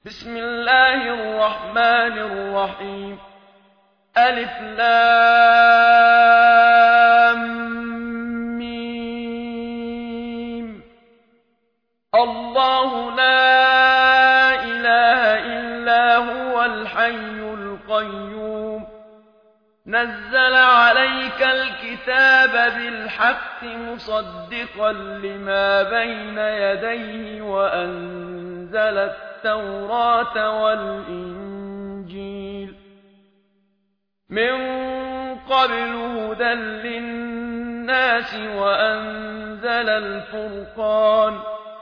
بسم الله الرحمن الرحيم ألف لام ميم الله لا إله إلا هو الحي القيوم نزل عليك الكتاب بالحق مصدقا لما بين يديه وأنزل التوراة والإنجيل من قبل هدى للناس وأنزل الفرقان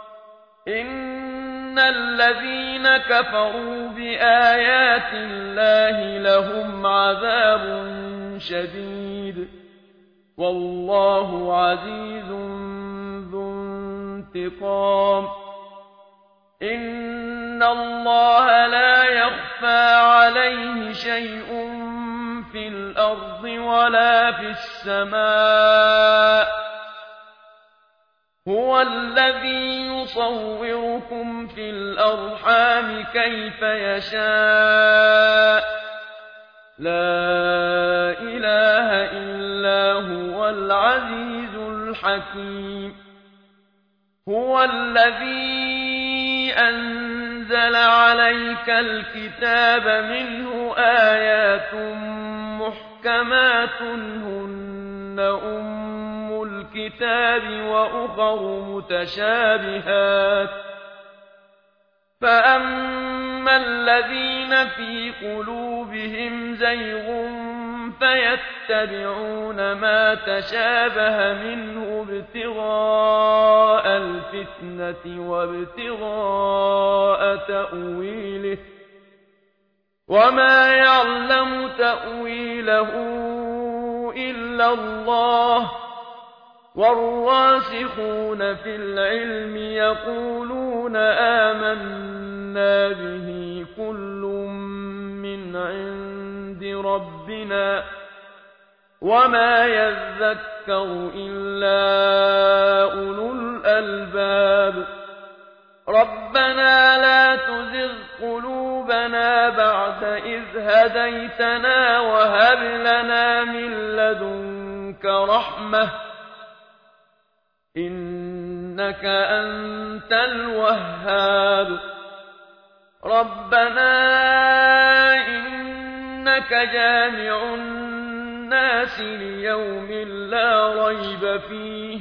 إن الذين كفروا بآيات الله لهم عذاب شديد والله عزيز ذو انتقام إن الله لا يخفى عليه شيء في الأرض ولا في السماء هو الذي يصوركم في الأرحام كيف يشاء لا إله إلا هو العزيز الحكيم هو الذي أنزل عليك الكتاب منه آيات محكمات هن أم الكتاب وأخر متشابهات فأما الذين في قلوبهم زيغ فيتبعون ما تشابه منه ابتغاء الفتنة وابتغاء تأويله وما يعلم تأويله إلا الله والراسخون في العلم يقولون آمنا به كل من عند ربنا وما يذكر إلا أولو الألباب ربنا لا تزغ قلوبنا بعد إذ هديتنا وهب لنا من لدنك رحمة إنك أنت الوهاب ربنا إنك جامع الناس ليوم لا ريب فيه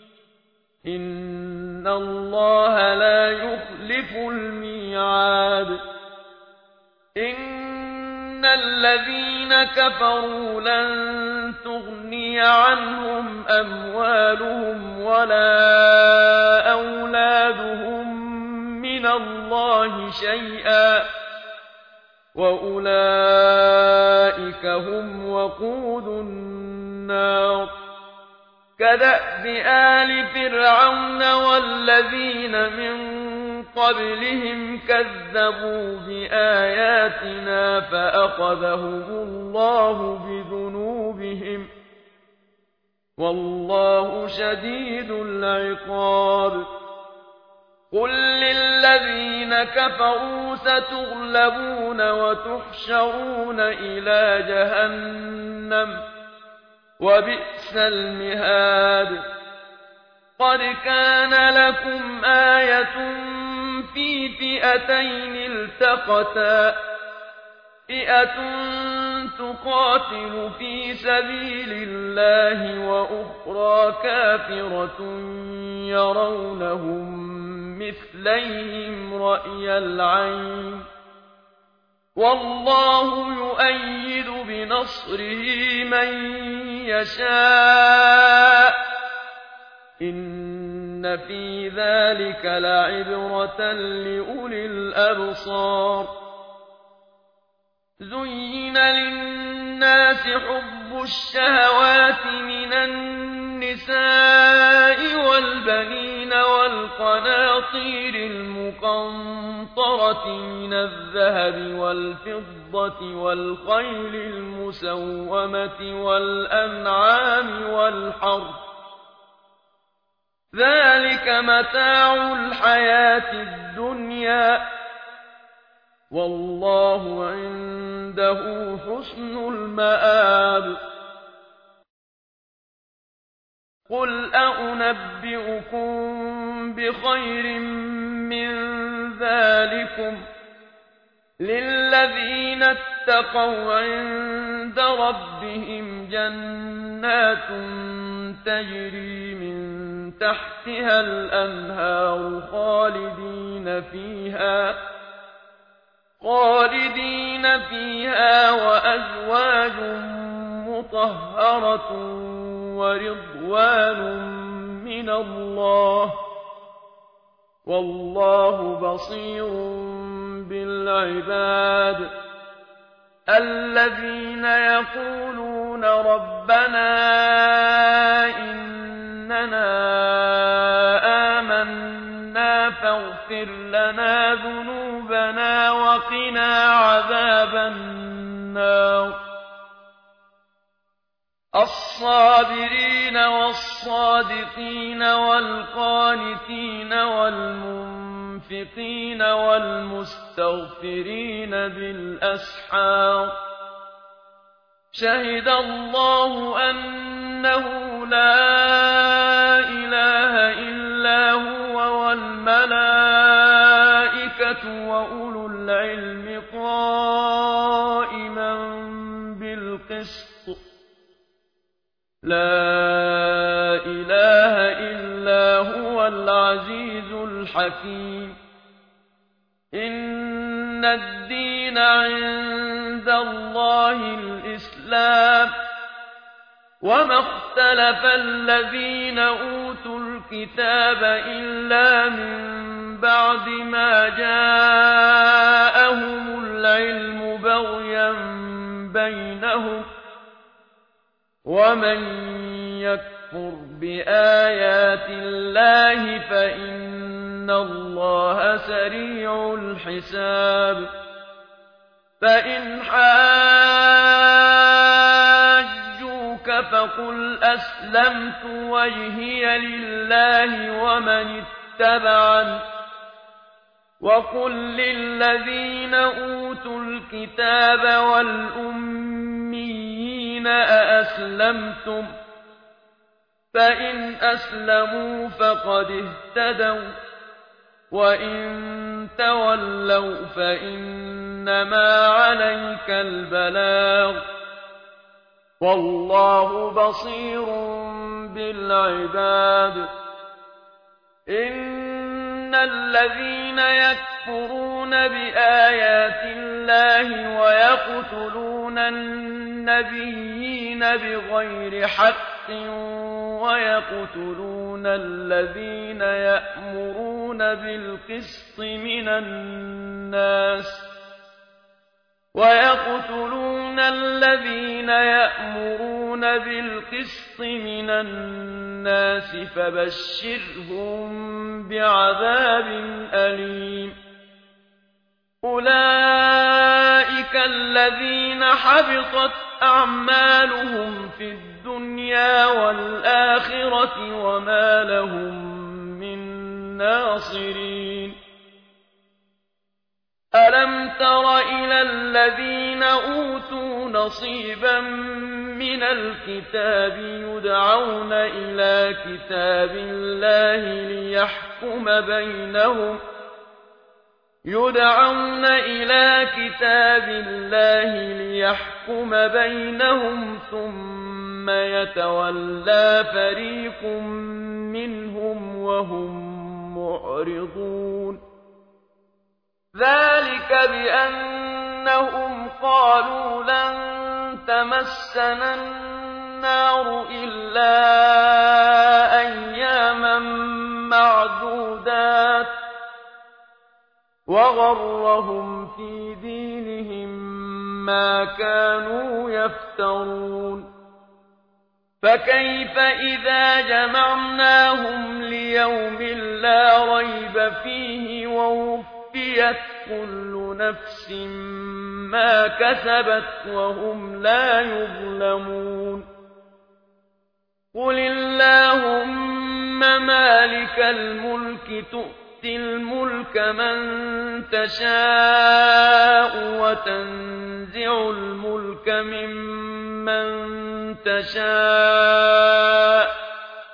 إن الله لا يخلف الميعاد إن الذين كفروا لن تغني عنهم أموالهم ولا أولادهم من الله شيئا وأولئك هم وقود النار كدأب آل فرعون والذين من قبلهم كذبوا بآياتنا فأخذهم الله بذنوبهم والله شديد العقاب قل للذين كفروا ستغلبون وتحشرون إلى جهنم وبئس المهاد قد كان لكم آية في فئتين التقتا فئة تقاتل في سبيل الله وأخرى كافرة يرونهم مثليهم رأي العين والله يؤيد بنصره من يشاء إن في ذلك لعبرة لأولي الأبصار زين للناس حب الشهوات من النساء والبنين والقناطير المقنطرة من الذهب والفضة والخيل المسومة والأنعام والحرث ذلك متاع الحياة الدنيا والله عنده حسن المآب. قل أنبئكم بخير من ذلكم للذين اتقوا عند ربهم جنات تجري من تحتها الأنهار خالدين فيها وأزواج مطهرة ورضوان من الله والله بصير بالعباد. الذين يقولون ربنا إننا آمنا فاغفر لنا ذنوبنا وقنا عذاب النار. الصابرين والصادقين والقانتين والمنفقين والمستغفرين بالأسحار. شهد الله أنه لا إله إلا هو والملائكة وأولو العلم قائما بالقسط. لا إله إلا هو العزيز الحكيم. إن الدين عند الله الإسلام وما اختلف الذين أوتوا الكتاب إلا من بعد ما جاءهم العلم بغيا بينهم ومن يكفر بآيات الله فإن الله سريع الحساب. فإن حاجوك فقل أسلمت وجهي لله ومن اتبعني وقل للذين أوتوا الكتاب والأميين أأسلمتم فإن أسلموا فقد اهتدوا وإن تولوا فإنما عليك البلاغ والله بصير بالعباد. إن الذين يكفرون بآيات الله ويقتلون النبيين بغير حق ويقتلون الذين يأمرون بالقسط من الناس فبشرهم بعذاب أليم. أولئك الذين حبطت أعمالهم في الدنيا والآخرة وما لهم من ناصرين. ألم تر إلى الذين أوتوا نصيبا من الكتاب يدعون إلى كتاب الله ليحكم بينهم ثم يتولى فريق منهم وهم معرضون. ذلك بأنهم قالوا لن تمسنا النار إلا أياما معدودات وغرهم في دينهم ما كانوا يفترون. فكيف إذا جمعناهم ليوم لا ريب فيه ووفيت كل نفس ما كسبت وهم لا يظلمون. قل اللهم مالك الملك تؤتي الملك من تشاء وتنزع الملك ممن تشاء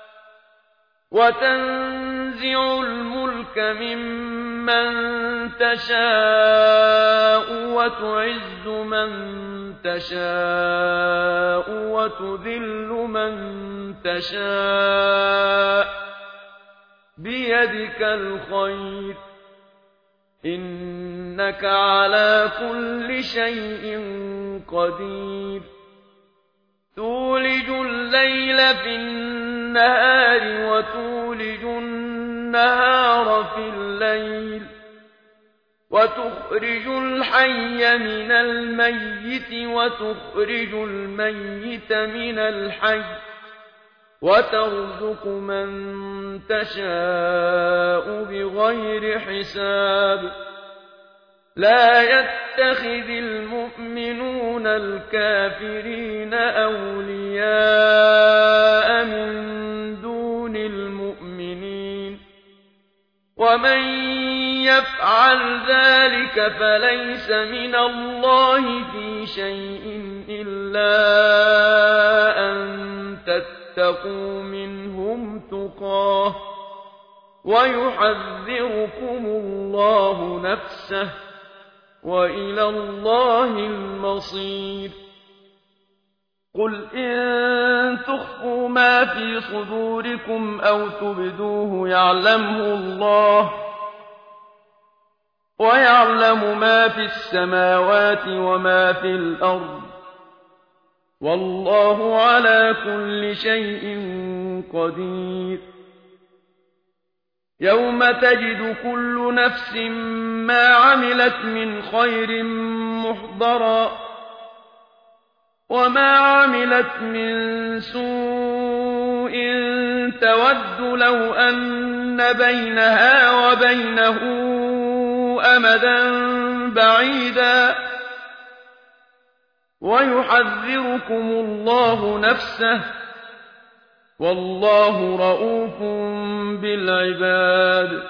وتعز من تشاء وتذل من تشاء بيدك الخير إنك على كل شيء قدير تولج الليل في النهار وتولج النهار في الليل وتخرج الحي من الميت وتخرج الميت من الحي وترزق من تشاء بغير حساب لا يتخذ المؤمنون الكافرين أولياء من دون المؤمنين ومن يفعل ذلك فليس من الله في شيء إلا أن تتقوا منهم تقاه ويحذركم الله نفسه وإلى الله المصير قل إن تخفوا ما في صدوركم أو تبدوه يعلمه الله ويعلم ما في السماوات وما في الأرض والله على كل شيء قدير يوم تجد كل نفس ما عملت من خير محضرا وما عملت من سوء تود لو أن بينها وبينه أمدا بعيدا ويحذركم الله نفسه والله رءوف بالعباد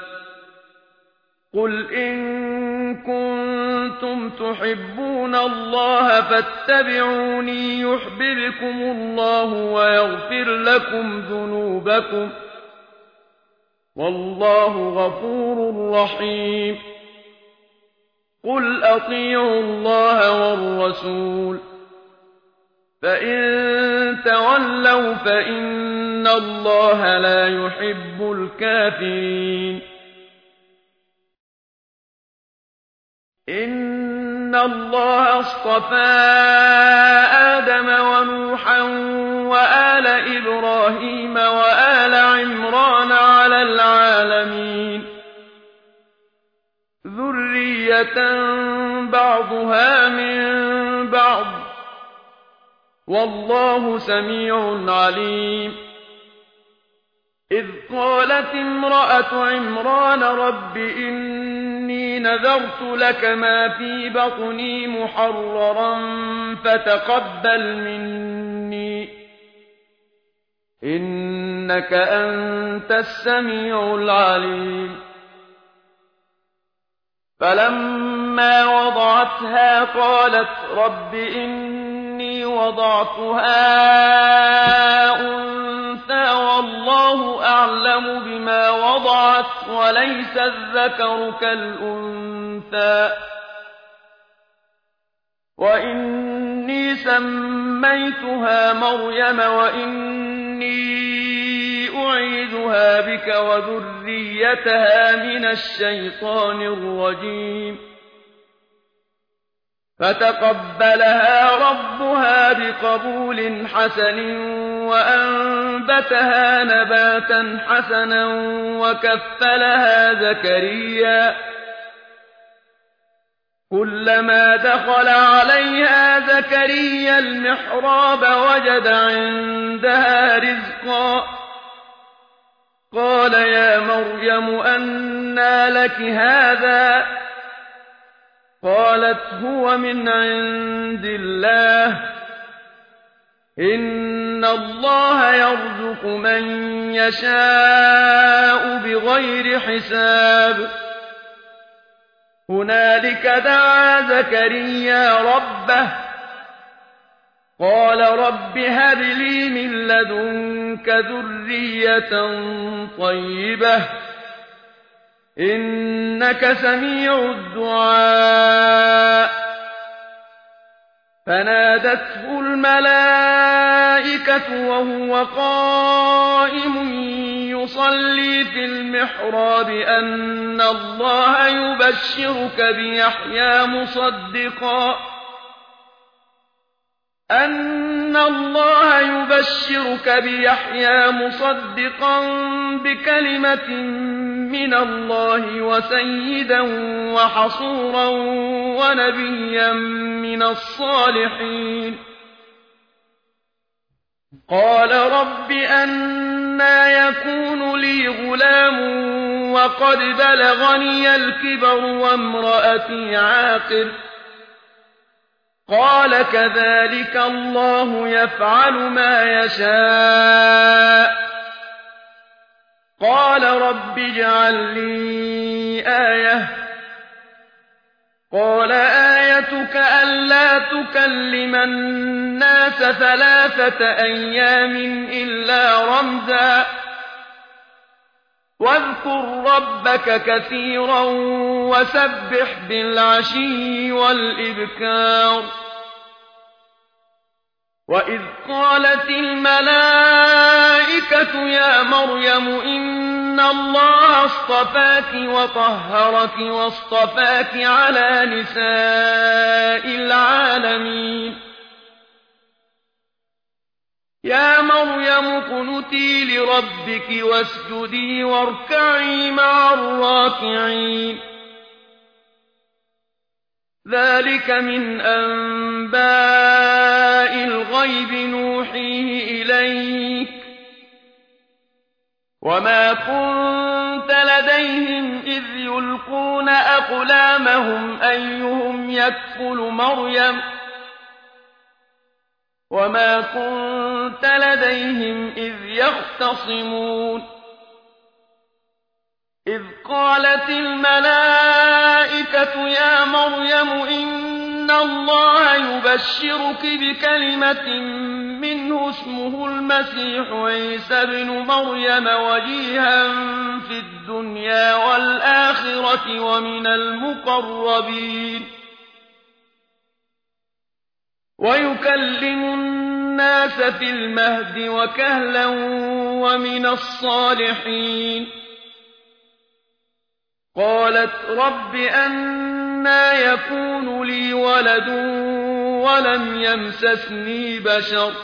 قل إن كنتم تحبون الله فاتبعوني يحببكم الله ويغفر لكم ذنوبكم والله غفور رحيم قل أطيعوا الله والرسول فإن تولوا فإن الله لا يحب الكافرين إن الله اصطفى آدم ونوحا وآل إبراهيم وآل عمران على العالمين ذرية بعضها من بعض والله سميع عليم إذ قالت امرأة عمران رب إني نذرت لك ما في بطني محررا فتقبل مني إنك أنت السميع العليم فلما وضعتها قالت رب إني وضعتها أنثى والله أعلم بما وضعت وليس الذكر كالأنثى وإني سميتها مريم وإني أعيذها بك وذريتها من الشيطان الرجيم فتقبلها ربها بقبول حسن وأنبتها نباتا حسنا وكفلها زكريا كلما دخل عليها زكريا المحراب وجد عندها رزقا قال يا مريم أنى لك هذا قالت هو من عند الله إِنَّ اللَّهَ يَرْزُقُ مَن يَشَاءُ بِغَيْرِ حِسَابٍ هُنَالِكَ دَعَا زَكَرِيَّا رَبَّهُ قَالَ رَبِّ هَبْ لِي مِن لَّدُنكَ ذُرِّيَّةً طَيِّبَةً إِنَّكَ سَمِيعُ الدُّعَاءِ فنادته الملائكة وهو قائم يصلي في المحراب أن الله يبشرك بيحيى مصدقا بكلمة من الله وسيدا وحصورا ونبيا من الصالحين قال رب أنى يكون لي غلام وقد بلغني الكبر وامرأتي عاقر قال كذلك الله يفعل ما يشاء قال رب اجعل لي آية قال آيتك ألا تكلم الناس 3 أيام إلا رمزا واذكر ربك كثيرا وسبح بالعشي والإبكار وإذ قالت الملائكة يا مريم إن الله اصطفاك وطهرك واصطفاك على نساء العالمين يا مريم اقنتي لربك واسجدي واركعي مع الراكعين ذلك من أنباء الغيب نوحيه إليك وما كنت لديهم إذ يلقون أقلامهم أيهم يكفل مريم وما كنت لديهم إذ يختصمون إذ قالت الملائكة يا مريم إن الله يبشرك بكلمة منه اسمه المسيح عيسى ابن مريم وجيها في الدنيا والآخرة ومن المقربين ويكلم الناس في المهد وكهلا ومن الصالحين قالت رب أنى يكون لي ولد ولم يمسسني بشر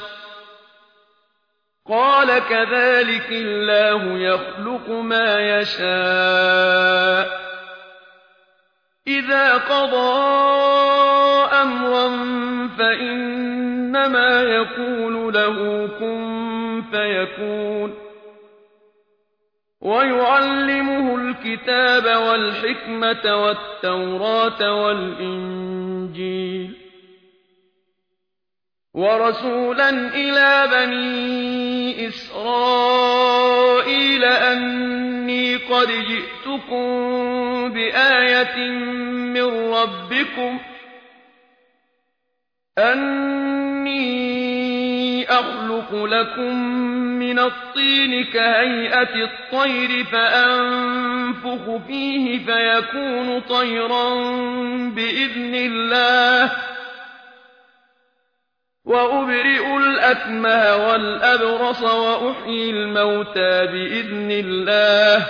قال كذلك الله يخلق ما يشاء إذا قضى أمرا فإنما يقول له كن فيكون ويعلمه الكتاب والحكمة والتوراة والإنجيل ورسولا إلى بني إسرائيل أني قد جئتكم بآية من ربكم أني أخلق لكم من الطين كهيئة الطير فأنفخ فيه فيكون طيرا بإذن الله وأبرئ الأكمه والأبرص وأحيي الموتى بإذن الله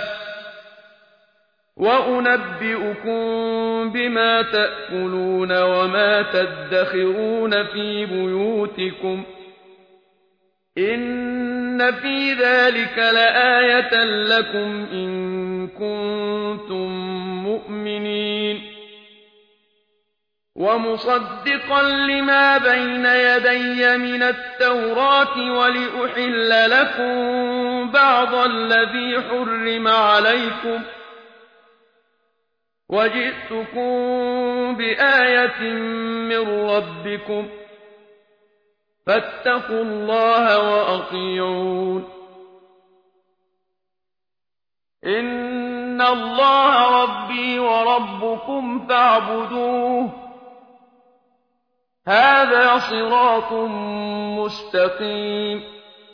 وأنبئكم بما تأكلون وما تدخرون في بيوتكم إن في ذلك لآية لكم إن كنتم مؤمنين ومصدقا لما بين يدي من التوراة ولأحل لكم بعض الذي حرم عليكم وجئتكم بآية من ربكم فاتقوا الله وأطيعون إن الله ربي وربكم فاعبدوه هذا صراط مستقيم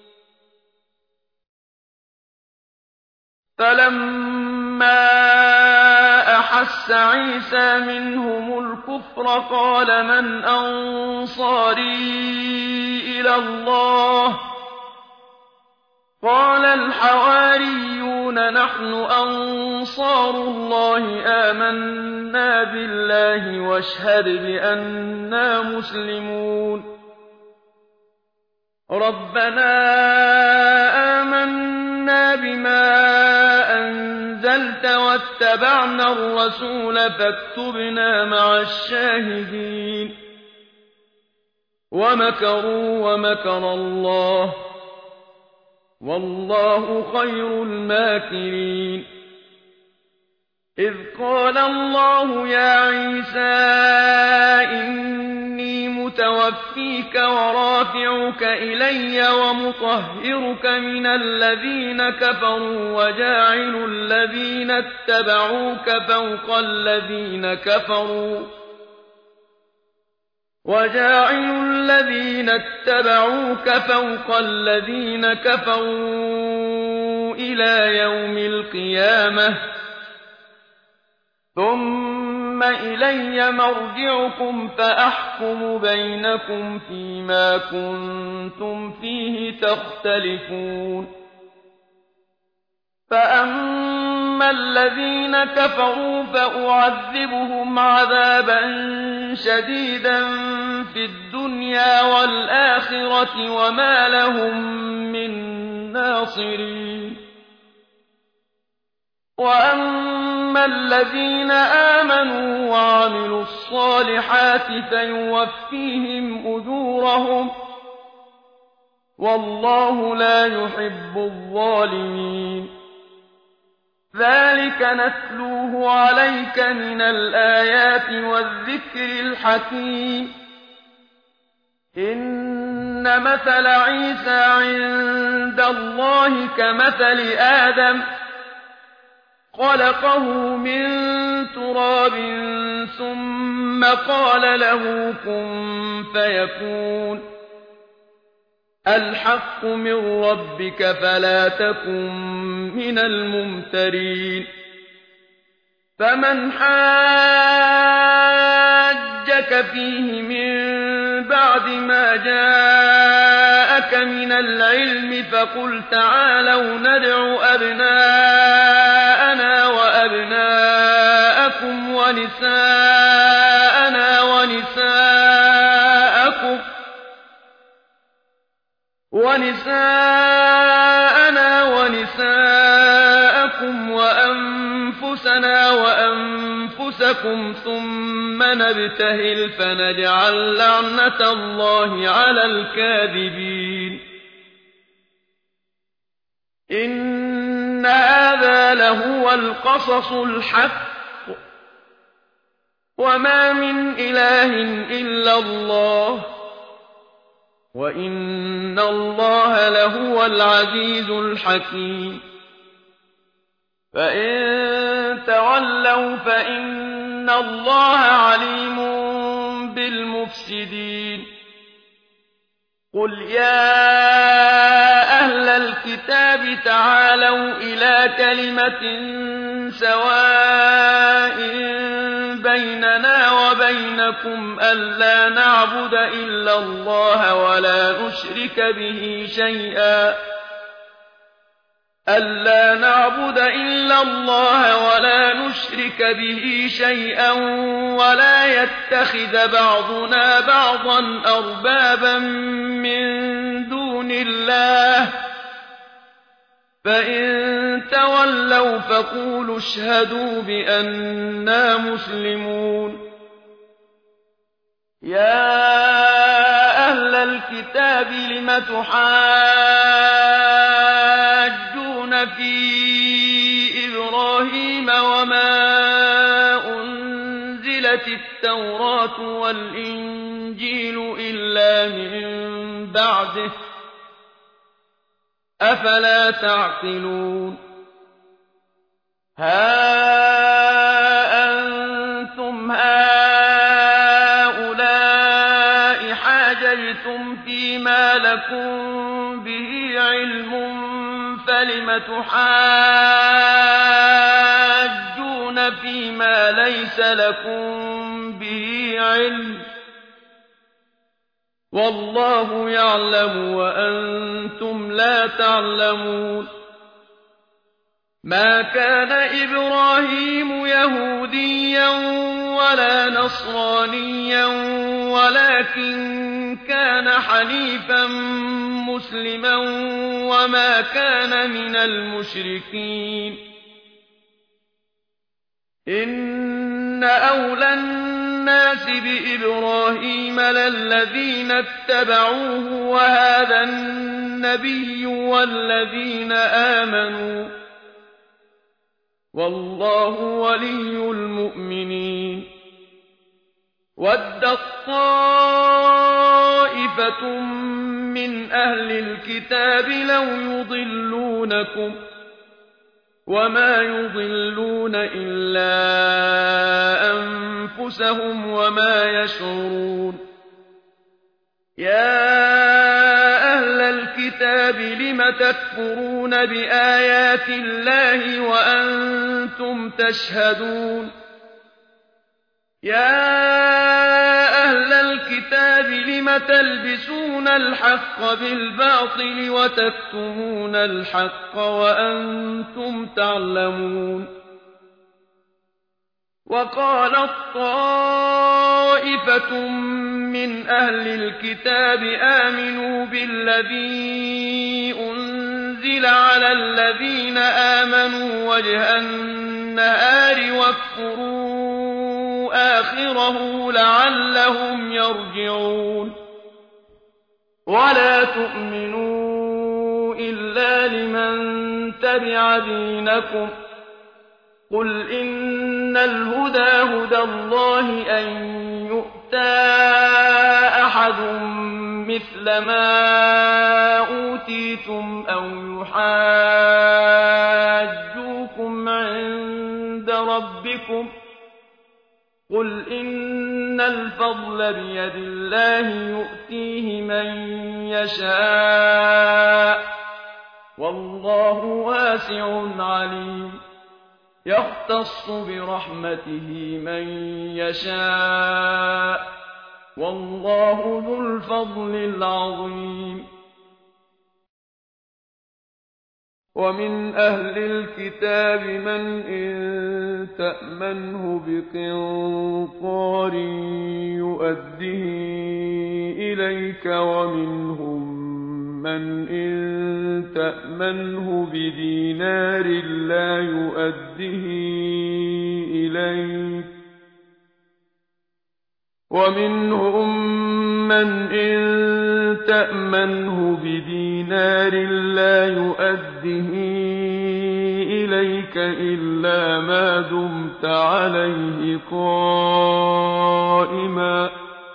فلما أحس عيسى منهم الكفر قال من أنصاري إلى الله قال الحواريون نحن أنصار الله آمنا بالله واشهد بأننا مسلمون ربنا آمنا بما أنزلت واتبعنا الرسول فاكتبنا مع الشاهدين ومكروا ومكر الله والله خير الماكرين إذ قال الله يا عيسى إني متوفيك ورافعك إلي ومطهرك من الذين كفروا وجاعل الذين اتبعوك فوق الذين كفروا إلى يوم القيامة ثم إلي مرجعكم فأحكم بينكم فيما كنتم فيه تختلفون فأما الذين كفروا فأعذبهم عذابا شديدا في الدنيا والآخرة وما لهم من ناصرين وأما الذين آمنوا وعملوا الصالحات فيوفيهم أجورهم والله لا يحب الظالمين ذلك نتلوه عليك من الآيات والذكر الحكيم إن مثل عيسى عند الله كمثل آدم خلقه من تراب ثم قال له كن فيكون الحق من ربك فلا تكن من الممترين فمن حاجك فيه من بعد ما جاءك من العلم فقل تعالوا ندع أبناءنا وأبناءكم ونساءنا ونساءكم وأنفسنا وأنفسكم ثم نبتهل فنجعل لعنة الله على الكاذبين إن هذا لهو القصص الحق وما من إله إلا الله وإن الله لهو العزيز الحكيم فإن تولوا فإن الله عليم بالمفسدين قل يا أهل الكتاب تعالوا إلى كلمة سواء بيننا وبينكم ألا نعبد إلا الله ولا نشرك به شيئا ولا يتخذ بعضنا بعضا أربابا من دون الله فإن تولوا فقولوا اشهدوا بأننا مسلمون يا أهل الكتاب لم تحاجون في إبراهيم وما أنزلت نزلت التوراة والإنجيل إلا من بعده أفلا تعقلون ها أنتم هؤلاء حاججتم فيما لكم به علم فلم تحاجون فيما ليس لكم به علم والله يعلم وأنتم لا تعلمون ما كان إبراهيم يهوديا ولا نصرانيا ولكن كان حنيفا مسلما وما كان من المشركين إن أولى الناس بإبراهيم للذين اتبعوه وهذا النبي والذين آمنوا والله ولي المؤمنين ودت طائفة من أهل الكتاب لو يضلونكم وما يضلون إلا أنفسهم وما يشعرون يا أهل الكتاب لم تكفرون بآيات الله وأنتم تشهدون يا أهل الكتاب لم تلبسون الحق بالباطل وتكتمون الحق وأنتم تعلمون وقالت طائفة من أهل الكتاب آمنوا بالذي أنزل على الذين آمنوا وجه النهار واكفروا آخره لعلهم يرجعون ولا تؤمنوا إلا لمن تبع دينكم قل إن الهدى هدى الله أن يؤتى أحد مثل ما أوتيتم أو يحاجوكم عند ربكم قل إن الفضل بيد الله يؤتيه من يشاء والله واسع عليم يختص برحمته من يشاء والله ذو الفضل العظيم ومن أهل الكتاب من إن تأمنه بقنطار يؤده إليك ومنهم من إن تأمنه بدينار لا يؤده إليك ومنهم من إن تأمنه بدينار لا يؤده إليك إلا ما دمت عليه قائما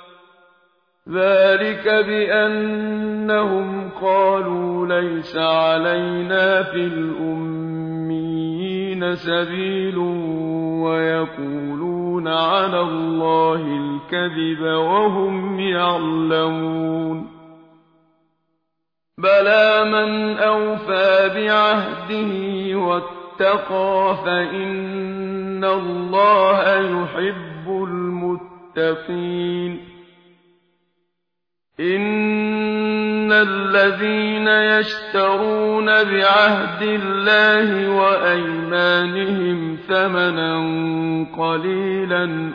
ذلك بأنهم قالوا ليس علينا في الأميين سبيل ويقولون على الله الكذب وهم يعلمون بلى من أوفى بعهده واتقى فإن الله يحب المتقين إن الذين يشترون بعهد الله وأيمانهم ثمنا قليلا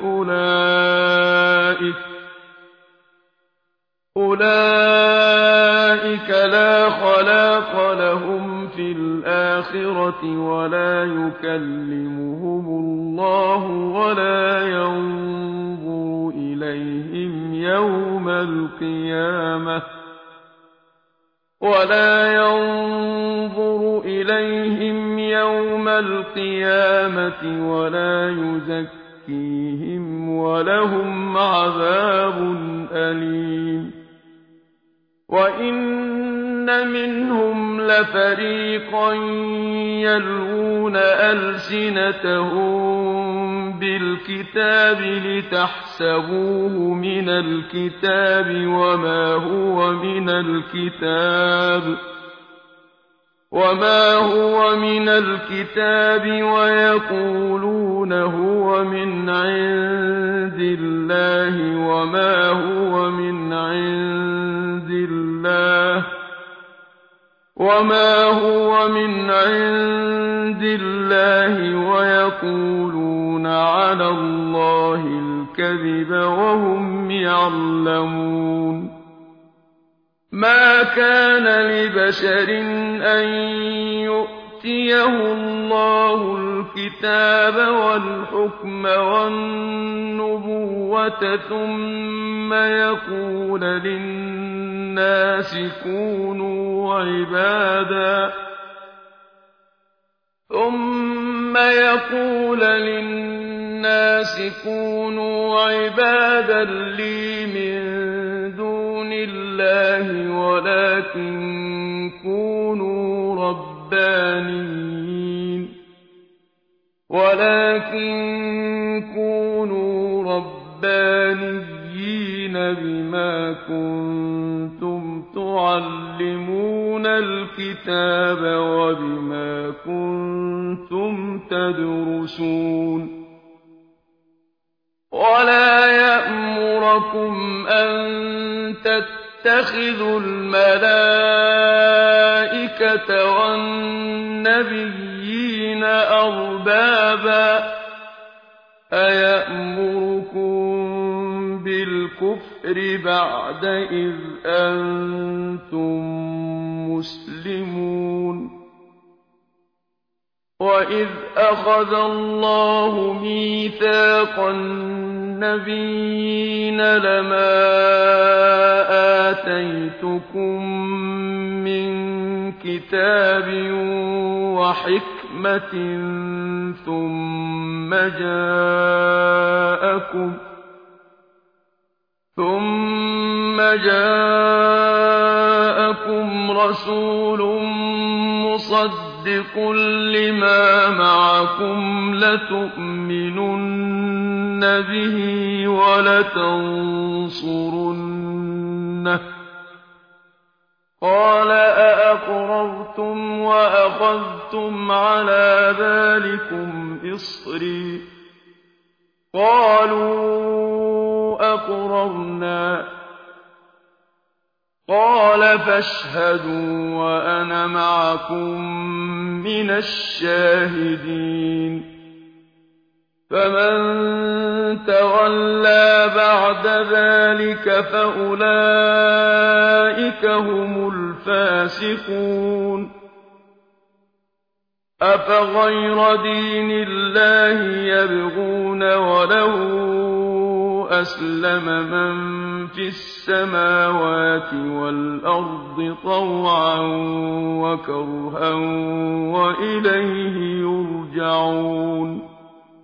أولئك لا خلاق لهم في الآخرة ولا يكلمهم الله ولا ينظر إليهم يوم القيامة ولا يزكيهم ولهم عذاب أليم وإن منهم لفريقا يلوون ألسنتهم بالكتاب لتحسبوه من الكتاب وما هو من الكتاب ويقولون هو من عند الله وما هو من عند الله ويقولون على الله الكذب وهم يعلمون ما كان لبشر أن يؤتيه الله الكتاب والحكم والنبوة ثم يقول للناس كونوا عبادا لي من دون الله ولكن كونوا ربانيين بما كنتم تعلمون الكتاب وبما كنتم تدرسون ولا يأمركم أن تتخذوا الملائكة والنبيين أربابا أيأمركم بالكفر بعد إذ أنتم مسلمون وإذ أخذ الله ميثاق النبيين لما آتيتكم من كتاب وحكمة ثم جاءكم رسول مصدق لما معكم لتؤمنن به ولتنصرنه قال أأقررتم وأخذتم على ذلكم إصري قالوا أقررنا قال فاشهدوا وأنا معكم من الشاهدين فمن تولى بعد ذلك فأولئك هم الفاسقون أفغير دين الله يبغون وله أسلم من في السماوات والأرض طوعا وكرها وإليه يرجعون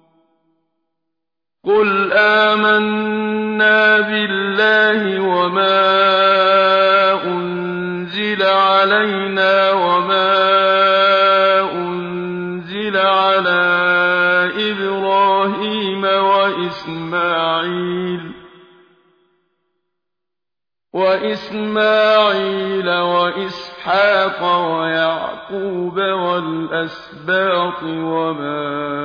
قل آمنا بالله وما أنزل علينا وما أنزل على إبراهيم وإسماعيل وإسحاق ويعقوب والأسباط وما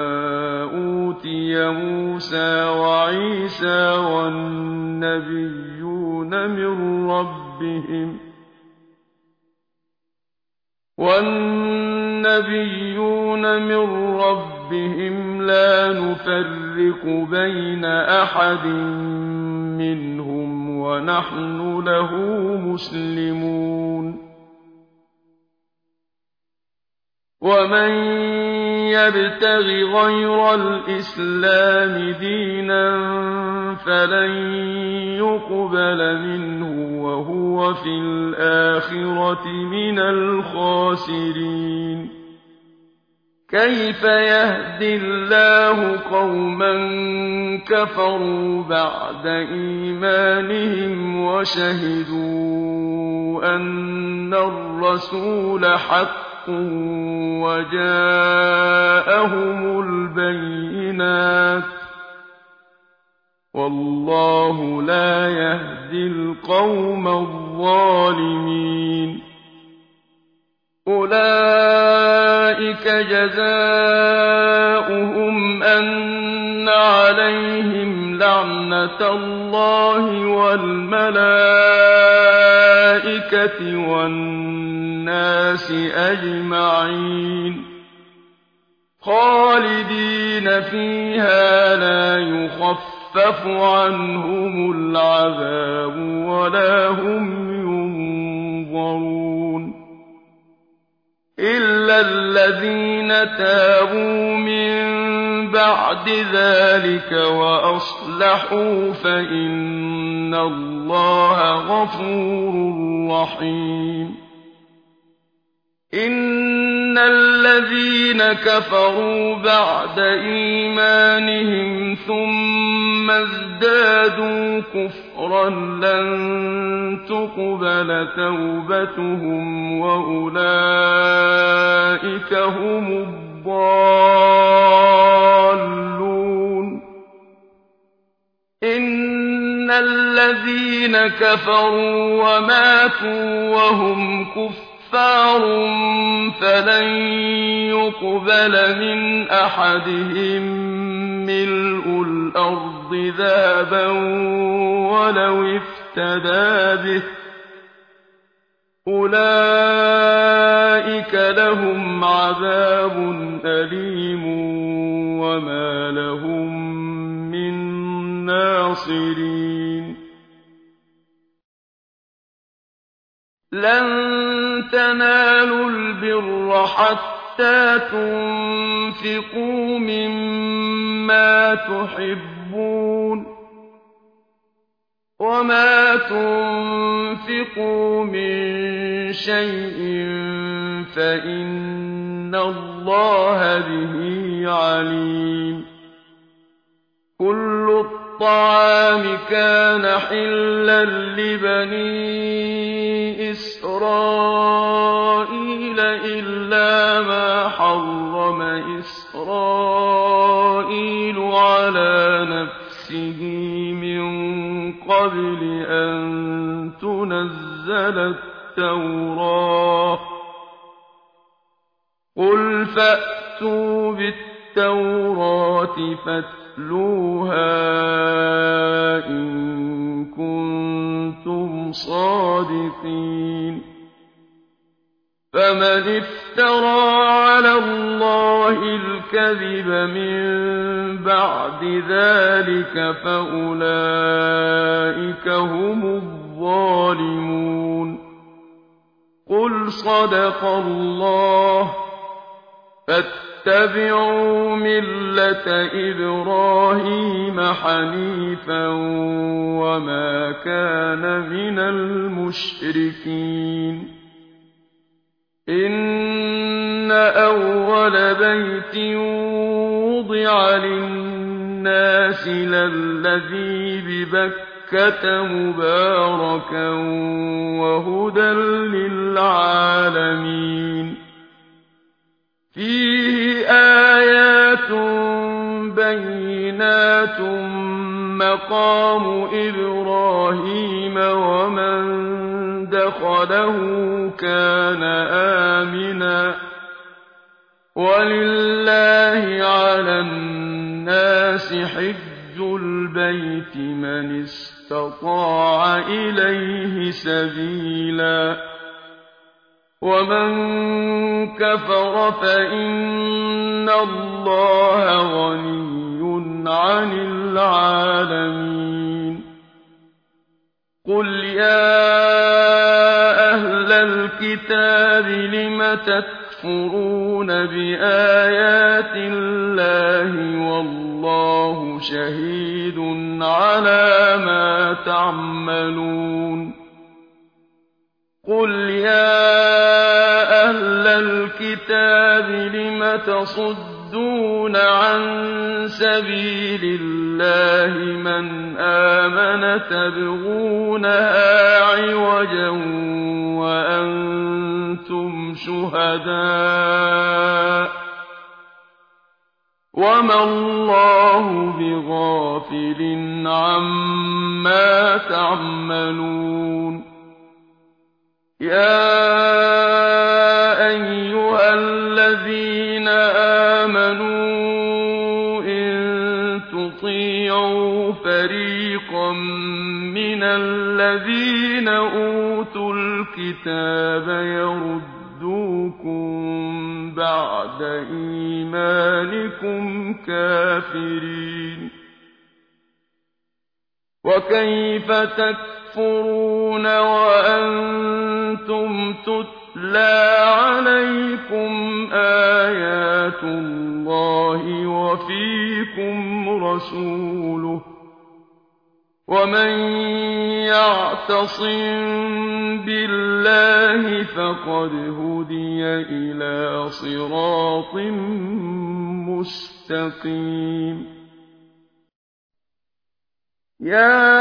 أوتي موسى وعيسى والنبيون من ربهم لا نفرق بين أحد منهم ونحن له مسلمون ومن يبتغ غير الإسلام دينا فلن يقبل منه وهو في الآخرة من الخاسرين كيف يهدي الله قوما كفروا بعد إيمانهم وشهدوا أن الرسول حق وجاءهم البينات والله لا يهدي القوم الظالمين أولئك جزاؤهم أن عليهم لعنة الله والملائكة والناس أجمعين خالدين فيها لا يخفف عنهم العذاب ولا هم ينظرون إلا الذين تابوا من بعد ذلك وأصلحوا فإن الله غفور رحيم إن الذين كفروا بعد إيمانهم ثم ازدادوا كفرا لن تقبل توبتهم وأولئك هم الضالون إن الذين كفروا وماتوا وهم كفار فلن يقبل من أحدهم ملء الأرض ذهبا ولو افتدى به أولئك لهم عذاب أليم وما لهم من ناصرين لن تنالوا البر حتى تنفقوا مما تحبون وما تنفقوا من شيء فإن الله به عليم كل الطعام كان حلا لبني إسرائيل إلا ما حرم إسرائيل على نفسه من قبل أن تنزل التوراة قل فأتوا بالتوراة فاتلوها إن كنتم صادقين فمن افترى على الله الكذب من بعد ذلك فأولئك هم الظالمون قل صدق الله فاتبعوا ملة إبراهيم حنيفا وما كان من المشركين إن أول بيت وضع للناس للذي ببكة مباركا وهدى للعالمين فيه آيات بينات مقام إبراهيم ومن دخله كان آمنا ولله على الناس حج البيت من استطاع إليه سبيلا ومن كفر فإن الله غني عن العالمين قل يا أهل الكتاب لم تكفرون بآيات الله والله شهيد على ما تعملون قل يا أهل أهل الكتاب لم تصدون عن سبيل الله من آمن تبغونها عوجا وأنتم شهداء وما الله بغافل عما تعملون يا أيها الذين آمنوا إن تطيعوا فريقا من الذين أوتوا الكتاب يردوكم بعد إيمانكم كافرين وكيف تكفرون وأنتم تتلى عليكم آيات الله وفيكم رسوله ومن يعتصم بالله فقد هدي إلى صراط مستقيم يا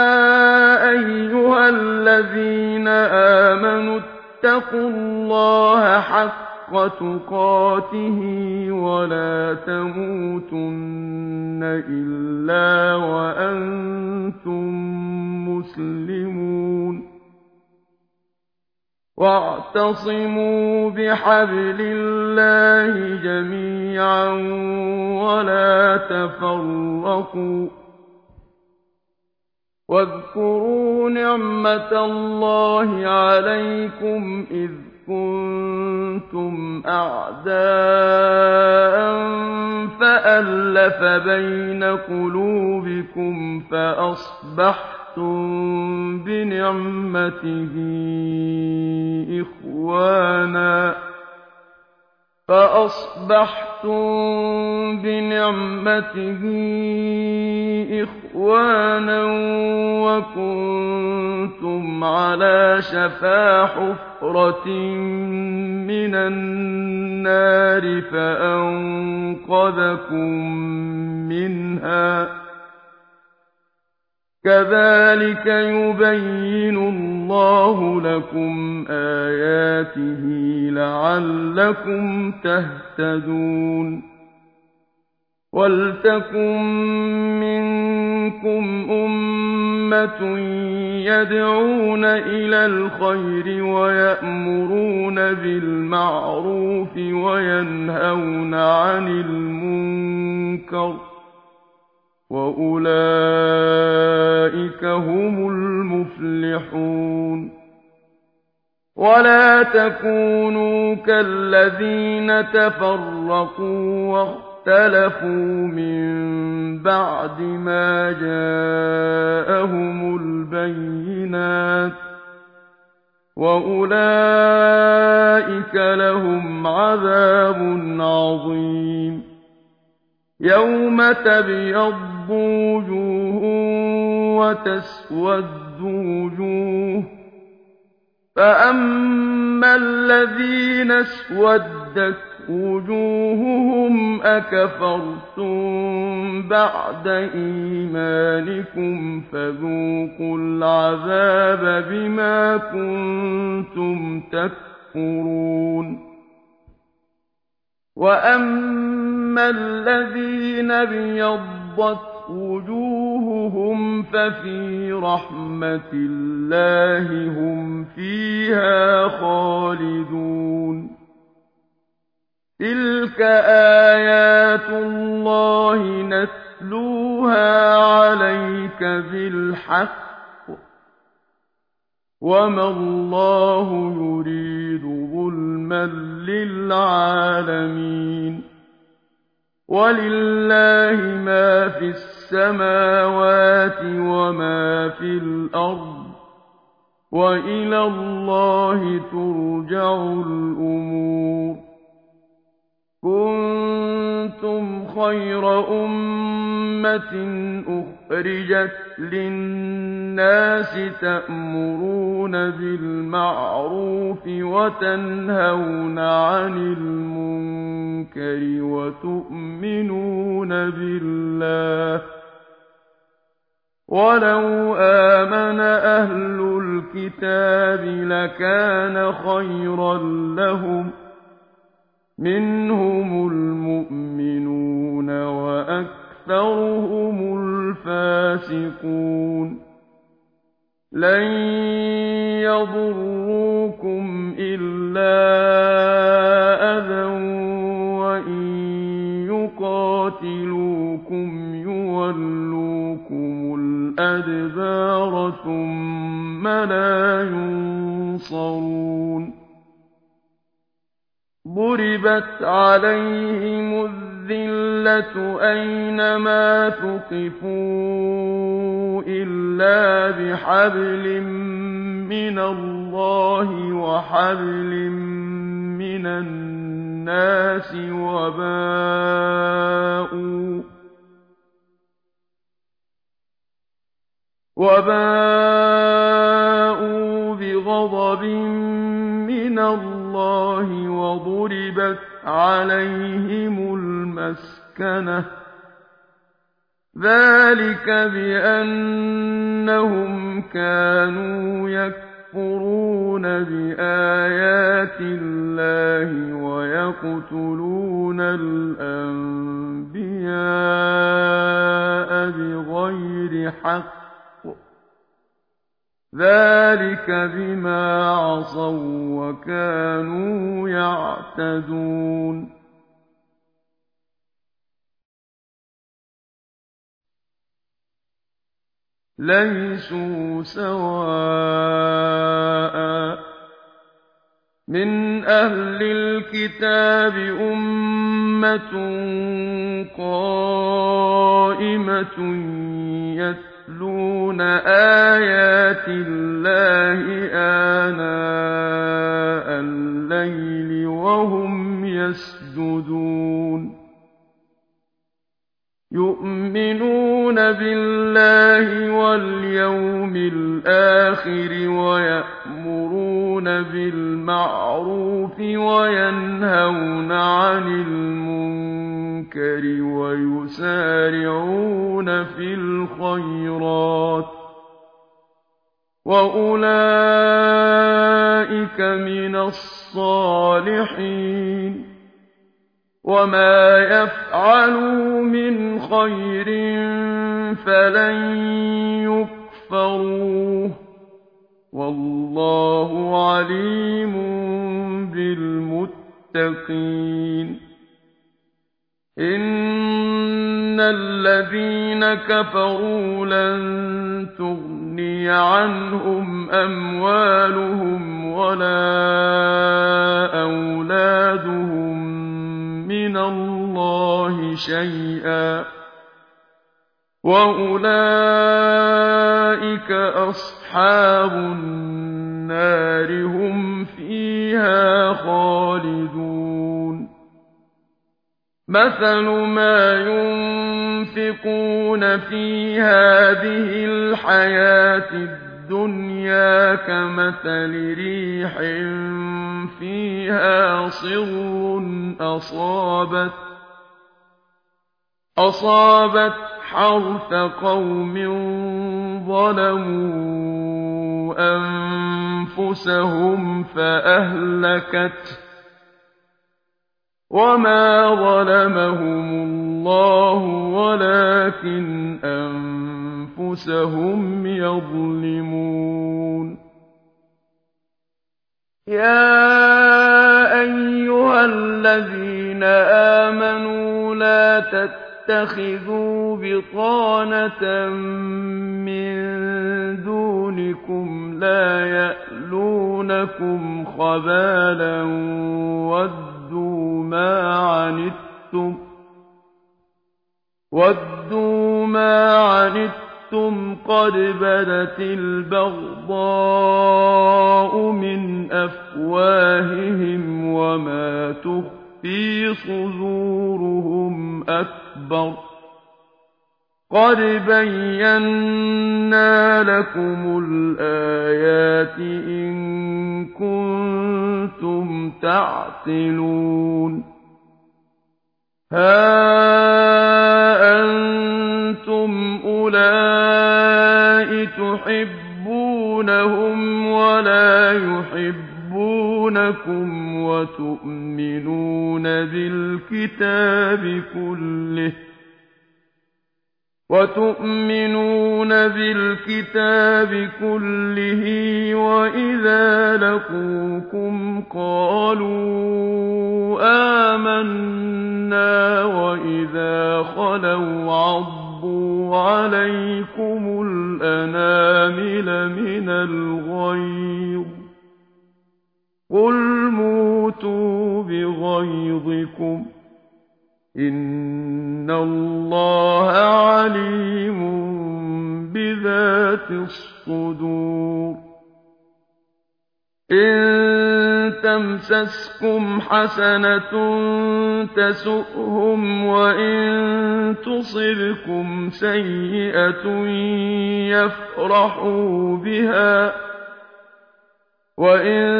أيها الذين آمنوا اتقوا الله حق تقاته ولا تموتن إلا وأنتم مسلمون واعتصموا بحبل الله جميعا ولا تفرقوا واذكروا نعمة الله عليكم إذ كنتم أعداء فألف بين قلوبكم فأصبحتم بنعمته إخوانا وكنتم على شفا حفرة من النار فأنقذكم منها كذلك يبين الله لكم آياته لعلكم تهتدون ولتكن منكم أمة يدعون إلى الخير ويأمرون بالمعروف وينهون عن المنكر وأولئك هم المفلحون ولا تكونوا كالذين تفرقوا واختلفوا من بعد ما جاءهم البينات وأولئك لهم عذاب عظيم يوم تبيض وجوه وتسود وجوه فأما الذين اسودت وجوههم أكفرتم بعد إيمانكم فذوقوا العذاب بما كنتم تكفرون وأما الذين ابيضت وجوههم ففي رحمة الله هم فيها خالدون تلك آيات الله نتلوها عليك بالحق وما الله يريد ظلما للعالمين ولله ما في السماوات وما في الأرض وإلى الله ترجع الأمور كُنتُمْ خَيْرَ أُمَّةٍ أُخْرِجَتْ لِلنَّاسِ تَأْمُرُونَ بِالْمَعْرُوفِ وَتَنْهَوْنَ عَنِ الْمُنكَرِ وَتُؤْمِنُونَ بِاللَّهِ ۗ وَلَوْ آمَنَ أَهْلُ الْكِتَابِ لَكَانَ خَيْرًا لَّهُم ۚ مِّنْهُمُ الْمُؤْمِنُونَ وَأَكْثَرُهُمُ الْفَاسِقُونَ لَن يَضُرُّوكُمْ إِلَّا أَذًى وَإِن يُقَاتِلُوكُمْ يُوَلُّوكُمُ الْأَدْبَارَ ثُمَّ لَا يُنصَرُونَ ضُرِبَتْ عَلَيْهِمُ الذِّلَّةُ أَيْنَمَا ثُقِفُوا إِلَّا بِحَبْلٍ مِّنَ اللَّهِ وَحَبْلٍ مِّنَ النَّاسِ وَبَاءُوا بِغَضَبٍ مِّنَ اللَّهِ وَضُرِبَتْ عَلَيْهِمُ الْمَسْكَنَةُ ۚ ذَٰلِكَ بِأَنَّهُمْ كَانُوا يَكْفُرُونَ بِآيَاتِ اللَّهِ وَيَقْتُلُونَ الْأَنبِيَاءَ بِغَيْرِ حَقٍّ ۚ ذَٰلِكَ بِمَا عَصَوا وَّكَانُوا يَعْتَدُونَ لَيْسُوا سَوَاءً ۗ مِّنْ أَهْلِ الْكِتَابِ أُمَّةٌ قَائِمَةٌ يَتْلُونَ آيَاتِ اللَّهِ آنَاءَ اللَّيْلِ وَهُمْ يَسْجُدُونَ يُؤْمِنُونَ بِاللَّهِ وَالْيَوْمِ الْآخِرِ وَيَأْمُرُونَ بِالْمَعْرُوفِ وَيَنْهَوْنَ عَنِ الْمُنكَرِ وَيُسَارِعُونَ فِي الْخَيْرَاتِ ۚ وَأُولَٰئِكَ مِنَ الصَّالِحِينَ وَمَا يَفْعَلُوا مِنْ خَيْرٍ فَلَن يُكْفَرُوهُ ۗ وَاللَّهُ عَلِيمٌ بِالْمُتَّقِينَ إِنَّ الَّذِينَ كَفَرُوا لَن تُغْنِيَ عَنْهُمْ أَمْوَالُهُمْ وَلَا أَوْلَادُهُم مِّنَ اللَّهِ شَيْئًا ۖ وَأُولَٰئِكَ أَصْحَابُ النَّارِ ۖ هُمْ فِيهَا خَالِدُونَ مَثَلُ مَا يُنفِقُونَ فِي هَٰذِهِ الْحَيَاةِ الدُّنْيَا كَمَثَلِ رِيحٍ فِيهَا صِرٌّ أَصَابَتْ حَرْثَ قَوْمٍ ظَلَمُوا أَنفُسَهُمْ فَأَهْلَكَتْهُ ۚ وَمَا ظَلَمَهُمُ اللَّهُ وَلَٰكِنْ أَنفُسَهُمْ يَظْلِمُونَ يَا أَيُّهَا الَّذِينَ آمَنُوا لَا تَتَّخِذُوا بِطَانَةً مِّن دُونِكُمْ لَا يَأْلُونَكُمْ خَبَالًا وَدُّوا مَا عَنِتُّمْ قَدْ بَدَتِ الْبَغْضَاءُ مِنْ أَفْوَاهِهِمْ وَمَا تُخْفِي في صدورهم أكبر قد بينا لكم الآيات إن كنتم تعقلون ها أنتم أولئك تحبونهم ولا يحبونكم وتؤمنون بالكتاب كله وإذا لقوكم قالوا آمنا وإذا خلوا عضوا عليكم الأنامل من الغيظ قل موتوا بغيظكم إن الله عليم بذات الصدور إن تمسسكم حسنة تسؤهم وإن تصبكم سيئة يفرحوا بها وإن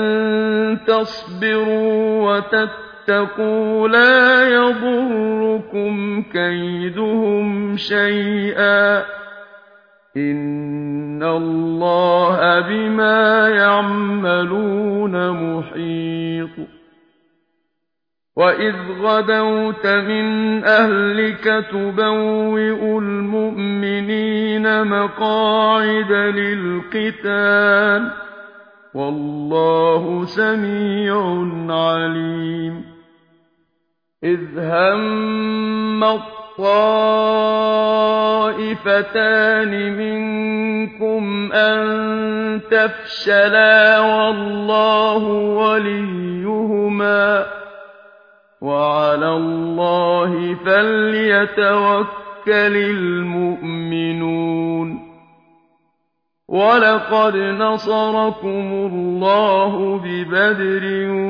تصبروا وتتقوا لا يضركم كيدهم شيئا إن الله بما يعملون محيط وإذ غدوت من أهلك تبوئ المؤمنين مقاعد للقتال والله سميع عليم إذ هم الطائفتان منكم أن تفشلا والله وليهما وعلى الله فليتوكل المؤمنون ولقد نصركم الله ببدر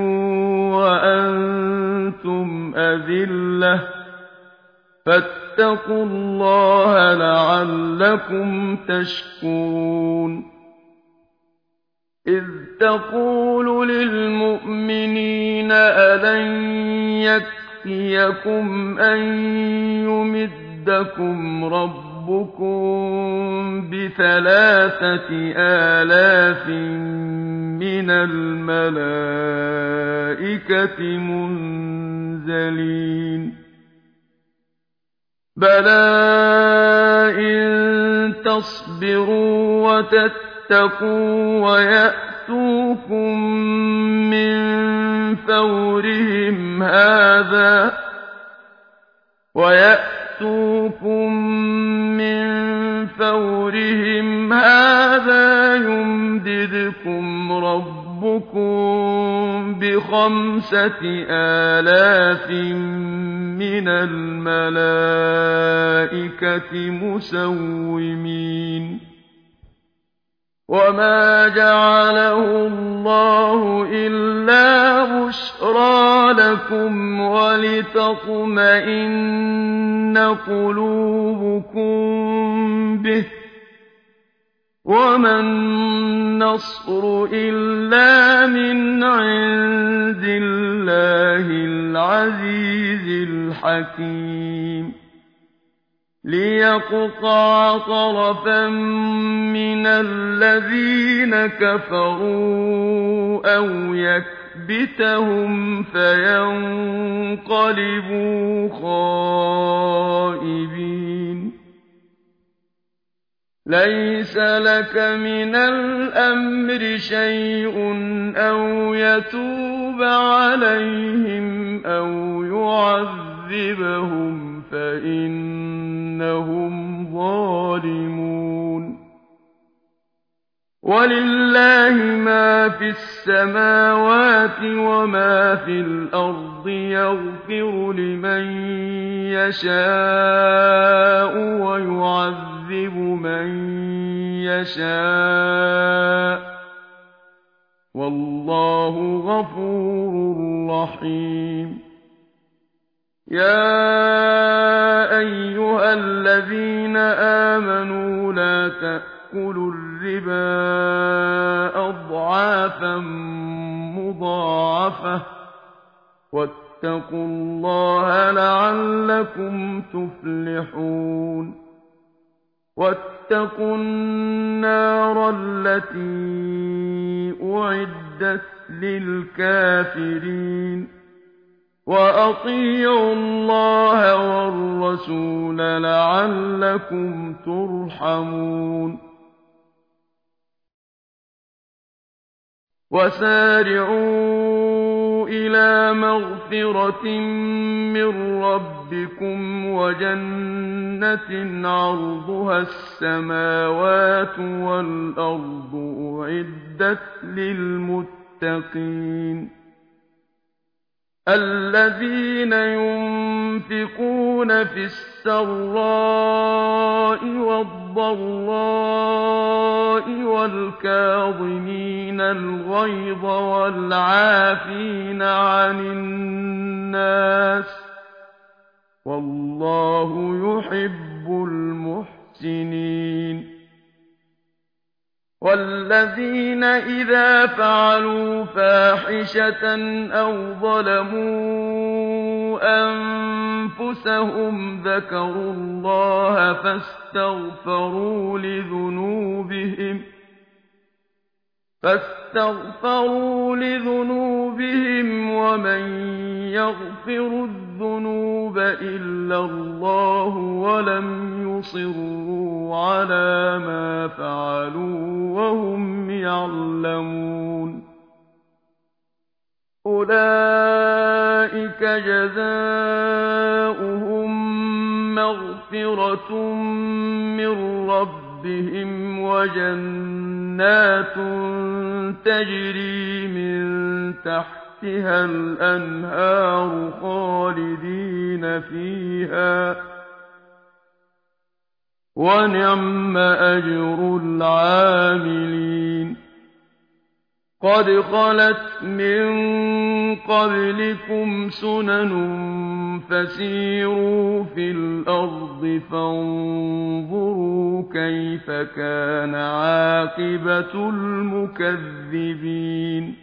وأنتم أذلة فاتقوا الله لعلكم تشكرون إذ تقول للمؤمنين ألن يكفيكم أن يمدكم ربكم ب3,000 من الملائكة منزلين بلى إن تصبروا وتتقوا ويأتوكم من فورهم هذا يمددكم ربكم ب5,000 من الملائكة مسومين وما جعله الله إلا بشرى لكم ولتطمئن قلوبكم به وما النصر إلا من عند الله العزيز الحكيم ليقطع طرفا من الذين كفروا أو يكبتهم فينقلبوا خائبين ليس لك من الأمر شيء أو يتوب عليهم أو يعذبهم فإنهم ظالمون ولله ما في السماوات وما في الأرض يغفر لمن يشاء ويعذب من يشاء والله غفور رحيم يَا أَيُّهَا الَّذِينَ آمَنُوا لَا تَأْكُلُوا الرِّبَا أَضْعَافًا مُّضَاعَفَةً ۖ وَاتَّقُوا اللَّهَ لَعَلَّكُمْ تُفْلِحُونَ وَاتَّقُوا النَّارَ الَّتِي أُعِدَّتْ لِلْكَافِرِينَ وَأَطِيعُوا اللَّهَ وَالرَّسُولَ لَعَلَّكُمْ تُرْحَمُونَ وَسَارِعُوا إِلَىٰ مَغْفِرَةٍ مِّن رَّبِّكُمْ وَجَنَّةٍ عَرْضُهَا السَّمَاوَاتُ وَالْأَرْضُ أُعِدَّتْ لِلْمُتَّقِينَ الَّذِينَ يُنفِقُونَ فِي السَّرَّاءِ وَالضَّرَّاءِ وَالْكَاظِمِينَ الْغَيْظَ وَالْعَافِينَ عَنِ النَّاسِ ۗ وَاللَّهُ يُحِبُّ الْمُحْسِنِينَ وَالَّذِينَ إِذَا فَعَلُوا فَاحِشَةً أَوْ ظَلَمُوا أَنفُسَهُمْ ذَكَرُوا اللَّهَ فَاسْتَغْفَرُوا لِذُنُوبِهِمْ وَمَن يَغْفِرُ الذُّنُوبَ إِلَّا اللَّهُ وَلَمْ يُصِرُّوا عَلَىٰ مَا فَعَلُوا وَهُمْ يَعْلَمُونَ أُولَٰئِكَ جَزَاؤُهُم مَّغْفِرَةٌ مِّن رَّبِّهِمْ وَجَنَّاتٌ تَجْرِي مِن تَحْتِهَا الْأَنْهَارُ خَالِدِينَ فِيهَا ۚ وَنِعْمَ أَجْرُ الْعَامِلِينَ قَدْ خَلَتْ مِن قَبْلِكُمْ سُنَنٌ فَسِيرُوا فِي الْأَرْضِ فَانظُرُوا كَيْفَ كَانَ عَاقِبَةُ الْمُكَذِّبِينَ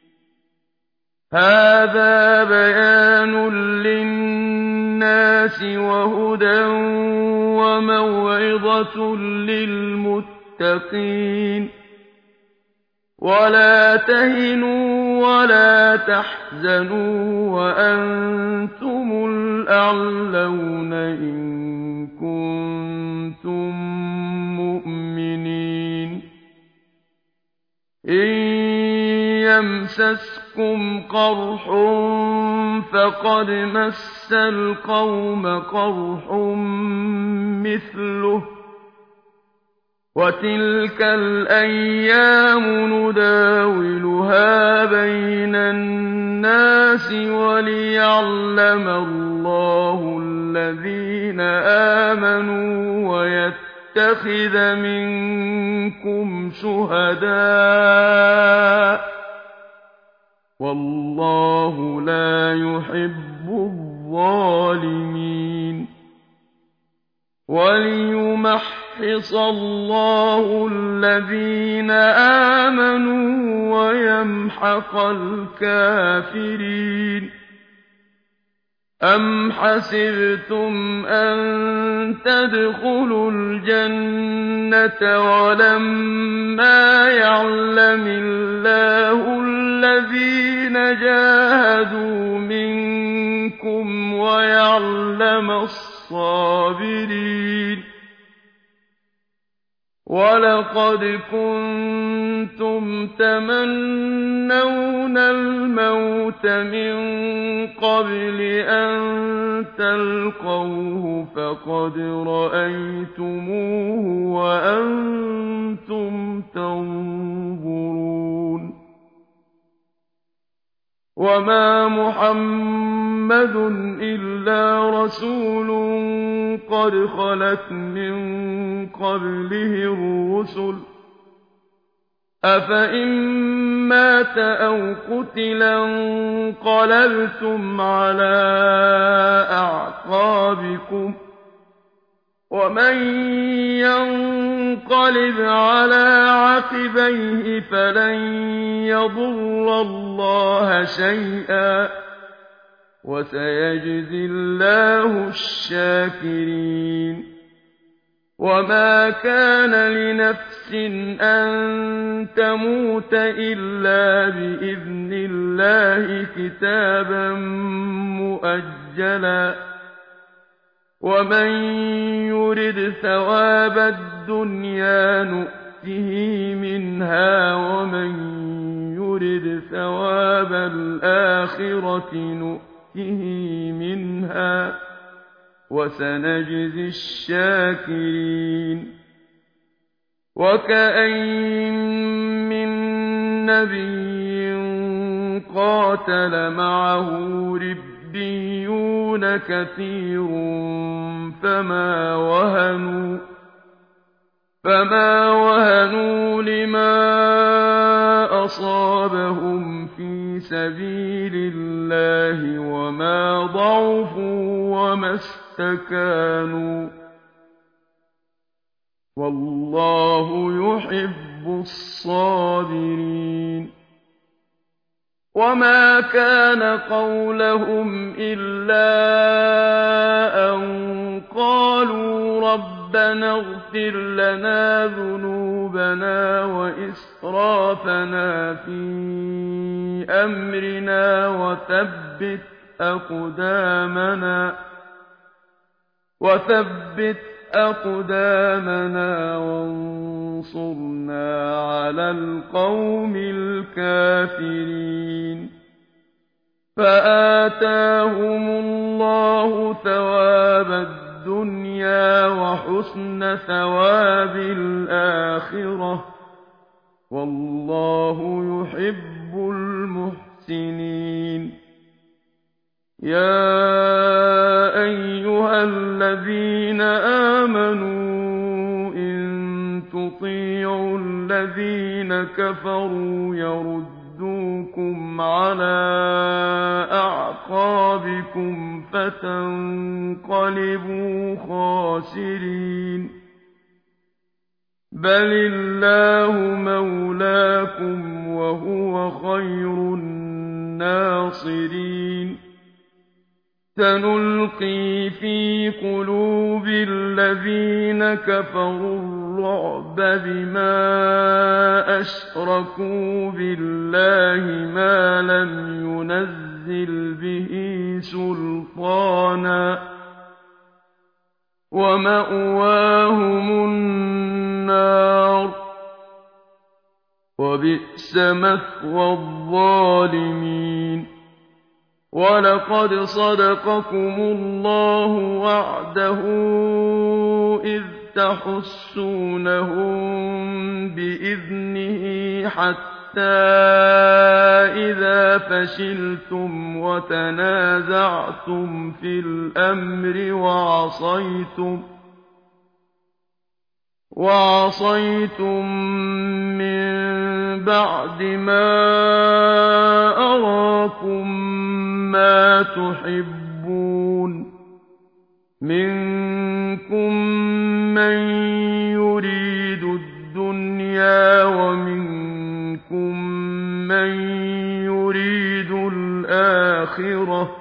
هَٰذَا بَيَانٌ لِّلنَّاسِ وَهُدًى وَمَوْعِظَةٌ لِّلْمُتَّقِينَ وَلَا تَهِنُوا وَلَا تَحْزَنُوا وَأَنتُمُ الْأَعْلَوْنَ إِن كُنتُم مُّؤْمِنِينَ إِن يَمْسَسْكُمْ قَرْحٌ فَقَدْ مَسَّ الْقَوْمَ قَرْحٌ مِّثْلُهُ ۚ وَتِلْكَ الْأَيَّامُ نُدَاوِلُهَا بَيْنَ النَّاسِ وَلِيَعْلَمَ اللَّهُ الَّذِينَ آمَنُوا وَيَتَّخِذَ مِنكُمْ شُهَدَاءَ ۗ وَاللَّهُ لَا يُحِبُّ الظَّالِمِينَ وَلِيُمَحِّصَ اللَّهُ الَّذِينَ آمَنُوا وَيَمْحَقَ الْكَافِرِينَ أَمْ حَسِبْتُمْ أَن تَدْخُلُوا الْجَنَّةَ وَلَمَّا يَعْلَمِ اللَّهُ الَّذِينَ جَاهَدُوا مِنكُمْ وَيَعْلَمَ الصَّابِرِينَ وَلَقَدْ كُنتُمْ تَمَنَّوْنَ الْمَوْتَ مِن قَبْلِ أَن تَلْقَوْهُ فَقَدْ رَأَيْتُمُوهُ وَأَنتُمْ تَنظُرُونَ وَمَا مُحَمَّدٌ إِلَّا رَسُولٌ قَدْ خَلَتْ مِن قَبْلِهِ الرُّسُلُ ۚ أَفَإِن مَّاتَ أَوْ قُتِلَ انقَلَبْتُمْ عَلَىٰ أَعْقَابِكُمْ ۚ وَمَن يَنقَلِبْ عَلَىٰ عَقِبَيْهِ فَلَن يَضُرَّ اللَّهَ شَيْئًا ۗ وَسَيَجْزِي اللَّهُ الشَّاكِرِينَ. وَمَا كَانَ لِنَفْسٍ أَن تَمُوتَ إِلَّا بِإِذْنِ اللَّهِ كِتَابًا مُّؤَجَّلًا ۗ وَمَن يُرِدْ ثَوَابَ الدُّنْيَا نُؤْتِهِ مِنْهَا وَمَن يُرِدْ ثَوَابَ الْآخِرَةِ نُؤْتِهِ مِنْهَا ۚ وَسَنَجْزِي الشَّاكِرِينَ. وَكَأَيِّن مِّن نَّبِيٍّ قَاتَلَ مَعَهُ رِبِّيُّونَ كَثِيرٌ فَمَا وَهَنُوا لِمَا أَصَابَهُمْ فِي سَبِيلِ اللَّهِ وَمَا ضَعُفُوا وَمَا اسْتَكَانُوا ۗ وَاللَّهُ يُحِبُّ الصَّابِرِينَ. وَمَا كَانَ قَوْلَهُمْ إِلَّا أَن قَالُوا رَبَّنَا اغْفِرْ لَنَا ذُنُوبَنَا وَإِسْرَافَنَا فِي أَمْرِنَا وَثَبِّتْ أَقْدَامَنَا وَانصُرْنَا عَلَى الْقَوْمِ الْكَافِرِينَ. فَآتَاهُمُ اللَّهُ ثَوَابَ الدُّنْيَا وَحُسْنَ ثَوَابِ الْآخِرَةِ ۗ وَاللَّهُ يُحِبُّ الْمُحْسِنِينَ. يَا أَيُّهَا الَّذِينَ آمَنُوا إِن تُطِيعُوا الَّذِينَ كَفَرُوا يَرُدُّوكُمْ عَلَىٰ أَعْقَابِكُمْ فَتَنقَلِبُوا خَاسِرِينَ. بَلِ اللَّهُ مَوْلَاكُمْ وَهُوَ خَيْرُ النَّاصِرِينَ. سَنُلْقِي فِي قُلُوبِ الَّذِينَ كَفَرُوا الرُّعْبَ بِمَا أَشْرَكُوا بِاللَّهِ مَا لَمْ يُنَزِّلْ بِهِ سُلْطَانًا ۖ وَمَأْوَاهُمُ النَّارُ ۖ وَبِئْسَ مَثْوَى الظَّالِمِينَ. وَلَقَدْ صَدَقَكُمُ اللَّهُ وَعْدَهُ إِذْ تَحُسُّونَهُم بِإِذْنِهِ حَتَّىٰ إِذَا فَشِلْتُمْ وَتَنَازَعْتُمْ فِي الْأَمْرِ وَعَصَيْتُم مِّن بَعْدِ مَا أَرَاكُم مَّا تُحِبُّونَ ۚ مِنكُم مَّن يُرِيدُ الدُّنْيَا وَمِنكُم مَّن يُرِيدُ الْآخِرَةَ ۚ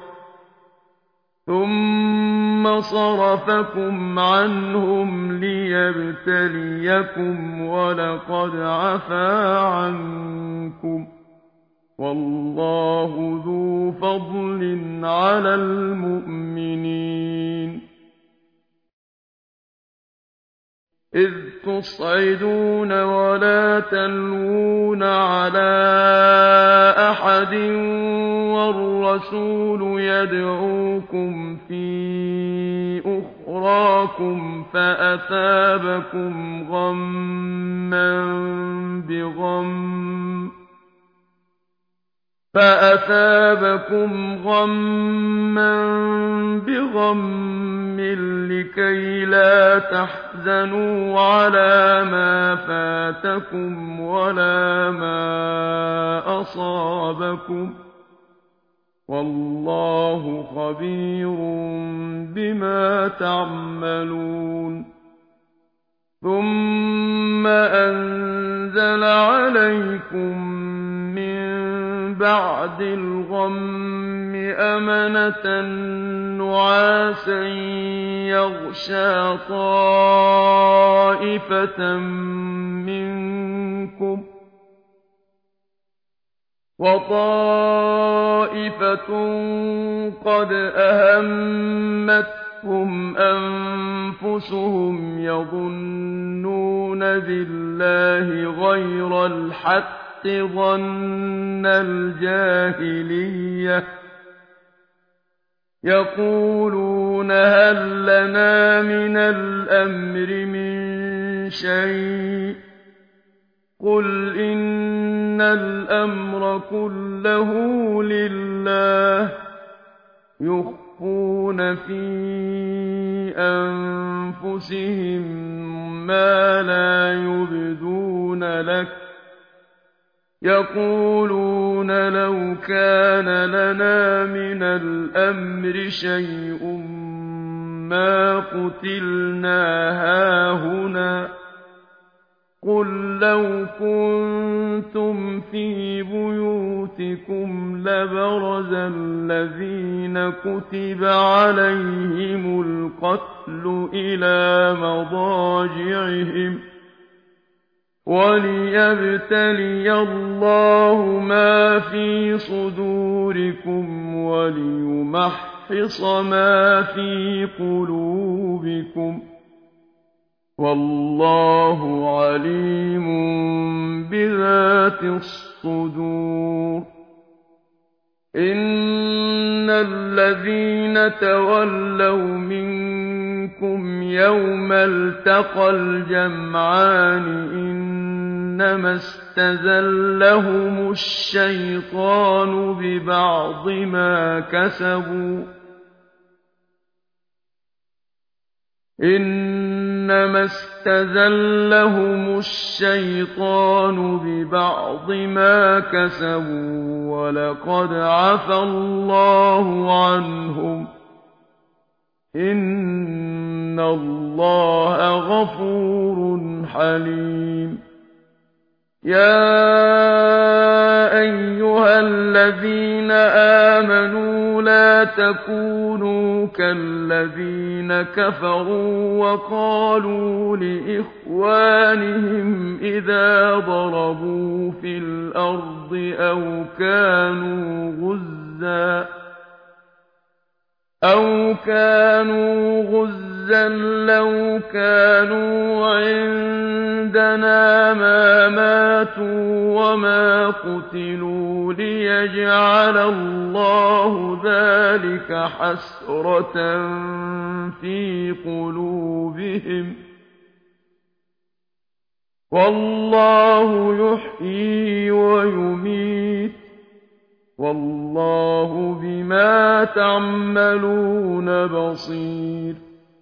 ثُمَّ صَرَفَكُمْ عَنْهُمْ لِيَبْتَلِيَكُمْ ۖ وَلَقَدْ عَفَا عَنكُمْ ۗ وَاللَّهُ ذُو فَضْلٍ عَلَى الْمُؤْمِنِينَ. إِذْ تُصْعِدُونَ وَلَا تَلْوُونَ عَلَىٰ أَحَدٍ وَالرَّسُولُ يَدْعُوكُمْ فِي أُخْرَاكُمْ فَأَثَابَكُمْ غَمًّا بِغَمٍّ لِّكَيْلَا تَحْزَنُوا عَلَىٰ مَا فَاتَكُمْ وَلَا أَصَابَكُمْ ۚ وَاللَّهُ خَبِيرٌ بِمَا تَعْمَلُونَ ثُمَّ أَنزَلَ عَلَيْكُم مِّن بَعْدِ الْغَمِّ أَمَنَةً نُّعَاسًا يَغْشَىٰ طَائِفَةً مِّنكُمْ ۖ وَطَائِفَةٌ قَدْ أَهَمَّتْهُمْ أَنفُسُهُمْ يَظُنُّونَ بِاللَّهِ غَيْرَ الْحَقِّ ظَنَّ الْجَاهِلِيَّةِ يَقُولُونَ هَل لَّنَا مِنَ الْأَمْرِ مِن شَيْءٍ ۗ قُلْ إِنَّ الْأَمْرَ كُلَّهُ لِلَّهِ يُخْفُونَ فِي أَنفُسِهِم مَّا لَا يُبْدُونَ لَكَ يَقُولُونَ لَوْ كَانَ لَنَا مِنَ الْأَمْرِ شَيْءٌ مَّا قُتِلْنَا هَاهُنَا ۗ قُل لَّوْ كُنتُمْ فِي بُيُوتِكُمْ لَبَرَزَ الَّذِينَ كُتِبَ عَلَيْهِمُ الْقَتْلُ إِلَىٰ مَضَاجِعِهِمْ ۖ وَلِيَبْتَلِيَ اللَّهُ مَا فِي صُدُورِكُمْ وَلِيُمَحِّصَ مَا فِي قُلُوبِكُمْ ۗ وَاللَّهُ عَلِيمٌ بِذَاتِ الصُّدُورِ إِنَّ الَّذِينَ تَوَلَّوْا مِنكُمْ يَوْمَ الْتَقَى الْجَمْعَانِ إِنَّمَا اسْتَزَلَّهُمُ الشَّيْطَانُ بِبَعْضِ ما كَسَبُوا وَلَقَدْ عَفَا اللَّهُ عَنْهُمْ ۗ إِنَّ اللَّهَ غَفُورٌ حَلِيمٌ يَا أَيُّهَا الَّذِينَ آمَنُوا لَا تَكُونُوا كَالَّذِينَ كَفَرُوا وَقَالُوا لِإِخْوَانِهِمْ إِذَا ضَرَبُوا فِي الْأَرْضِ أَوْ كَانُوا غُزًّى لَّوْ كَانُوا عِندَنَا مَا مَاتُوا وَمَا قُتِلُوا لِيَجْعَلَ اللَّهُ ذَٰلِكَ حَسْرَةً فِي قُلُوبِهِمْ ۗ وَاللَّهُ يُحْيِي وَيُمِيتُ ۗ وَاللَّهُ بِمَا تَعْمَلُونَ بَصِيرٌ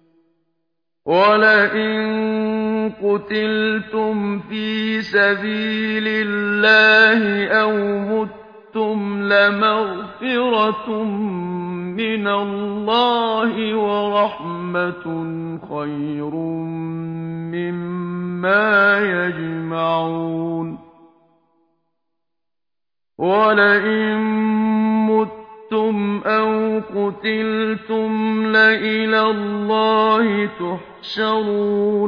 وَلَئِن قُتِلْتُمْ فِي سَبِيلِ اللَّهِ أَوْ مُتُّمْ لَمَغْفِرَةٌ مِّنَ اللَّهِ وَرَحْمَةٌ خَيْرٌ مِّمَّا يَجْمَعُونَ وَلَئِن مُّتُّمْ أَوْ قُتِلْتُمْ لَإِلَى اللَّهِ تُحْشَرُونَ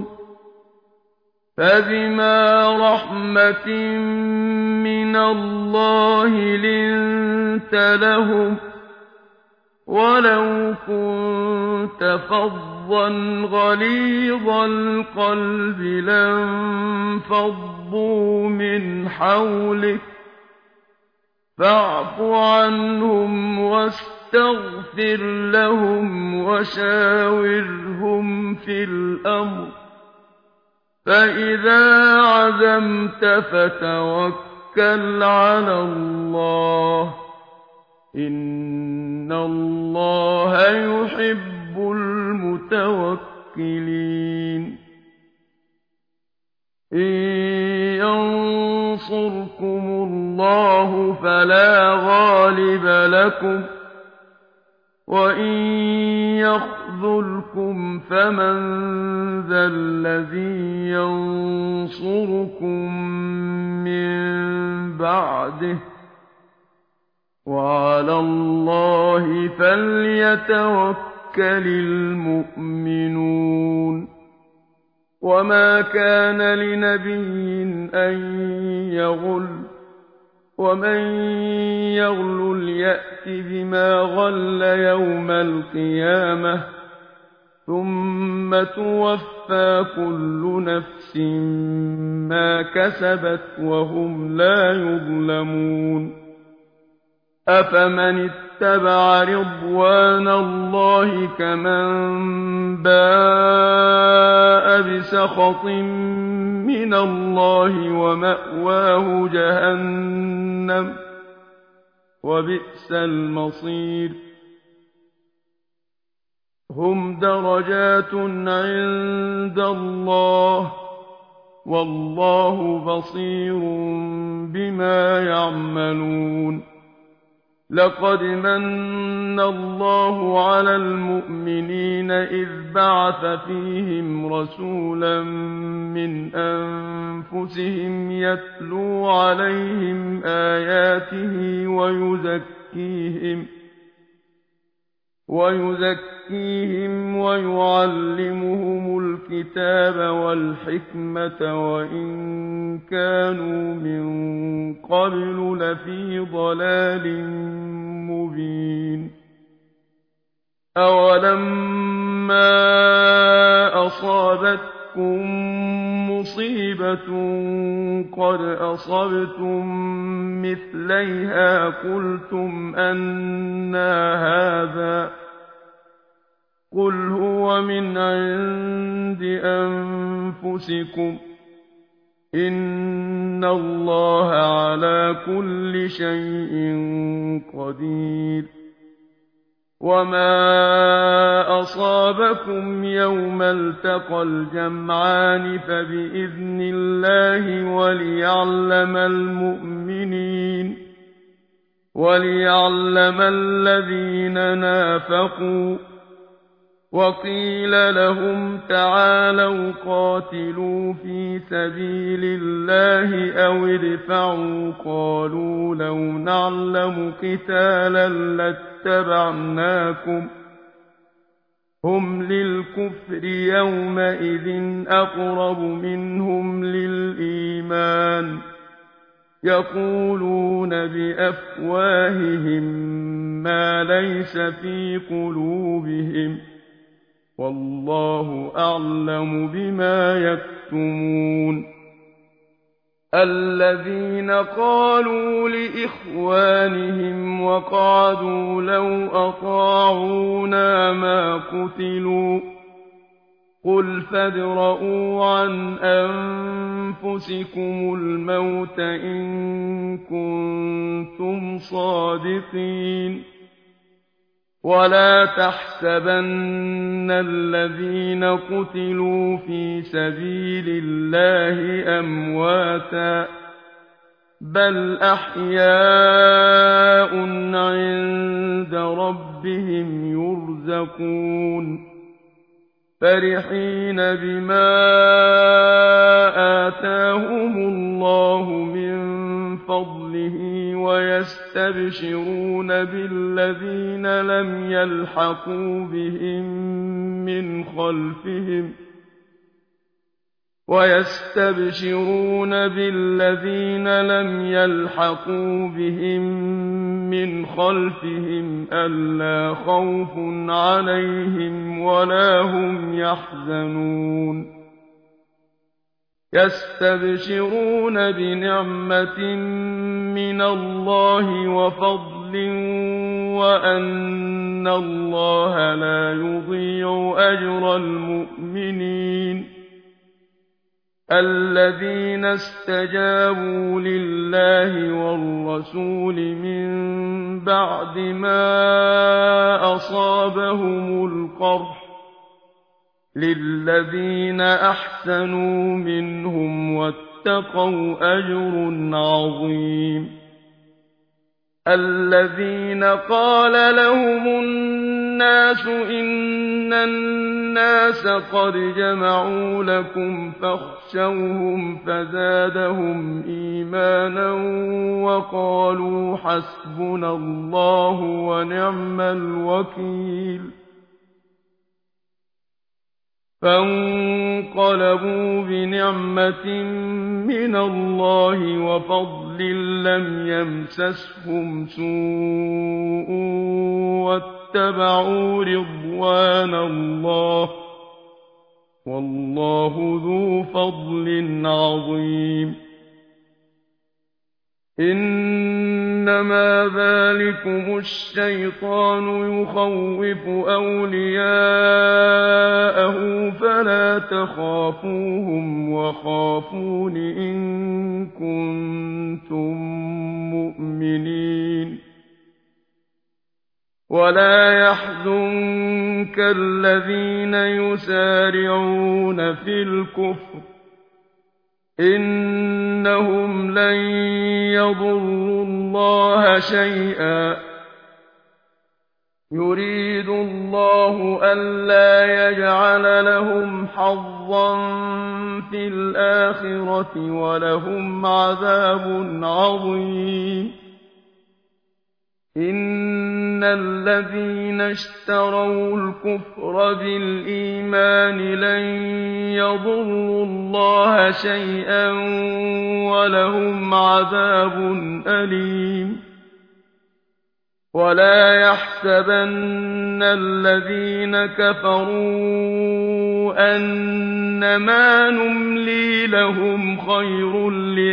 فَبِمَا رَحْمَةٍ مِّنَ اللَّهِ لِنتَ لَهُمْ ۖ وَلَوْ كُنتَ فَظًّا غَلِيظَ الْقَلْبِ لَانفَضُّوا مِنْ حَوْلِكَ فَاعْفُ عَنْهُمْ وَاسْتَغْفِرْ لَهُمْ وَشَاوِرْهُمْ فِي الْأَمْرِ ۖ فَإِذَا عَزَمْتَ فَتَوَكَّلْ عَلَى اللَّهِ ۚ إِنَّ اللَّهَ يُحِبُّ الْمُتَوَكِّلِينَ إِن يَنصُرْكُمُ اللَّهُ اللَّهُ فَلَا غَالِبَ لَكُمْ ۖ وَإِن يَخْذُلْكُمْ فَمَن ذَا الَّذِي يَنصُرُكُم مِّن بَعْدِهِ ۗ وَعَلَى اللَّهِ فَلْيَتَوَكَّلِ الْمُؤْمِنُونَ وَمَا كَانَ لِنَبِيٍّ أَن يَغُلَّ ۚ وَمَن يَغْلُلْ يَأْتِ بِمَا غَلَّ يَوْمَ الْقِيَامَةِ ۚ ثُمَّ تُوَفَّىٰ كُلُّ نَفْسٍ مَّا كَسَبَتْ وَهُمْ لَا يُظْلَمُونَ أَفَمَنِ اتَّبَعَ رِضْوَانَ اللَّهِ كَمَن بَاءَ بِسَخَطٍ مِّنَ اللَّهِ وَمَأْوَاهُ جَهَنَّمُ ۖ وَبِئْسَ الْمَصِيرُ هُمْ دَرَجَاتٌ عِندَ اللَّهِ ۗ وَاللَّهُ بَصِيرٌ بِمَا يَعْمَلُونَ لَقَدْ مَنَّ اللَّهُ عَلَى الْمُؤْمِنِينَ إِذْ بَعَثَ فِيهِمْ رَسُولًا مِّنْ أَنفُسِهِمْ يَتْلُو عَلَيْهِمْ آيَاتِهِ وَيُزَكِّيهِمْ وَيُعَلِّمُهُمُ الْكِتَابَ وَالْحِكْمَةَ وَإِن كَانُوا مِن قَبْلُ لَفِي ضَلَالٍ مُّبِينٍ أَوَلَمَّا أَصَابَتْكُم مُّصِيبَةٌ قَدْ أَصَبْتُم مِّثْلَيْهَا قُلْتُمْ أَنَّىٰ هَٰذَا ۖ قُلْ هُوَ مِنْ عِندِ أَنفُسِكُمْ ۗ إِنَّ اللَّهَ عَلَىٰ كُلِّ شَيْءٍ قَدِيرٌ وَمَا أَصَابَكُمْ يَوْمَ الْتَقَى الْجَمْعَانِ فَبِإِذْنِ اللَّهِ وَلِيَعْلَمَ الَّذِينَ نَافَقُوا ۚ وَقِيلَ لَهُمْ تَعَالَوْا قَاتِلُوا فِي سَبِيلِ اللَّهِ أَوِ ادْفَعُوا ۖ قَالُوا لَوْ نَعْلَمُ قِتَالًا لَّاتَّبَعْنَاكُمْ ۗ هُمْ لِلْكُفْرِ يَوْمَئِذٍ أَقْرَبُ مِنْهُمْ لِلْإِيمَانِ ۚ يَقُولُونَ بِأَفْوَاهِهِم مَّا لَيْسَ فِي قُلُوبِهِمْ ۗ وَاللَّهُ أَعْلَمُ بِمَا يَكْتُمُونَ الَّذِينَ قَالُوا لِإِخْوَانِهِمْ وَقَعَدُوا لَوْ أَطَاعُونَا مَا قُتِلُوا ۗ قُلْ فَادْرَءُوا عَنْ أَنفُسِكُمُ الْمَوْتَ إِن كُنتُمْ صَادِقِينَ وَلَا تَحْسَبَنَّ الَّذِينَ قُتِلُوا فِي سَبِيلِ اللَّهِ أَمْوَاتًا ۚ بَلْ أَحْيَاءٌ عِندَ رَبِّهِمْ يُرْزَقُونَ فَرِحِينَ بِمَا آتَاهُمُ اللَّهُ مِن فَضْلِهِ وَيَسْتَبْشِرُونَ بِالَّذِينَ لَمْ يَلْحَقُوا بِهِم مِّنْ خَلْفِهِمْ أَلَّا خَوْفٌ عَلَيْهِمْ وَلَا هُمْ يَحْزَنُونَ يَسْتَبْشِرُونَ بِنِعْمَةٍ مِّنَ اللَّهِ وَفَضْلٍ وَأَنَّ اللَّهَ لَا يُضِيعُ أَجْرَ الْمُؤْمِنِينَ الَّذِينَ اسْتَجَابُوا لِلَّهِ وَالرَّسُولِ مِن بَعْدِ مَا أَصَابَهُمُ الْقَرْحُ ۚ لِلَّذِينَ أَحْسَنُوا مِنْهُمْ وَاتَّقَوْا أَجْرٌ عَظِيمٌ الذين قال لهم الناس إن الناس قد جمعوا لكم فاخشوهم فزادهم إيمانا وقالوا حسبنا الله ونعم الوكيل فانقلبوا بنعمة من الله وفضل لم يمسسهم سوء واتبعوا رضوان الله والله ذو فضل عظيم إنما ذلكم الشيطان يخوف أولياءه فلا تخافوهم وخافون إن كنتم مؤمنين ولا يحزنك الذين يسارعون في الكفر إنهم لن يضروا الله شيئا يريد الله ألا يجعل لهم حظا في الآخرة ولهم عذاب عظيم إن الذين اشتروا الكفر بالإيمان لن يضروا الله شيئا ولهم عذاب أليم ولا يحسبن الذين كفروا أنما نملي لهم خير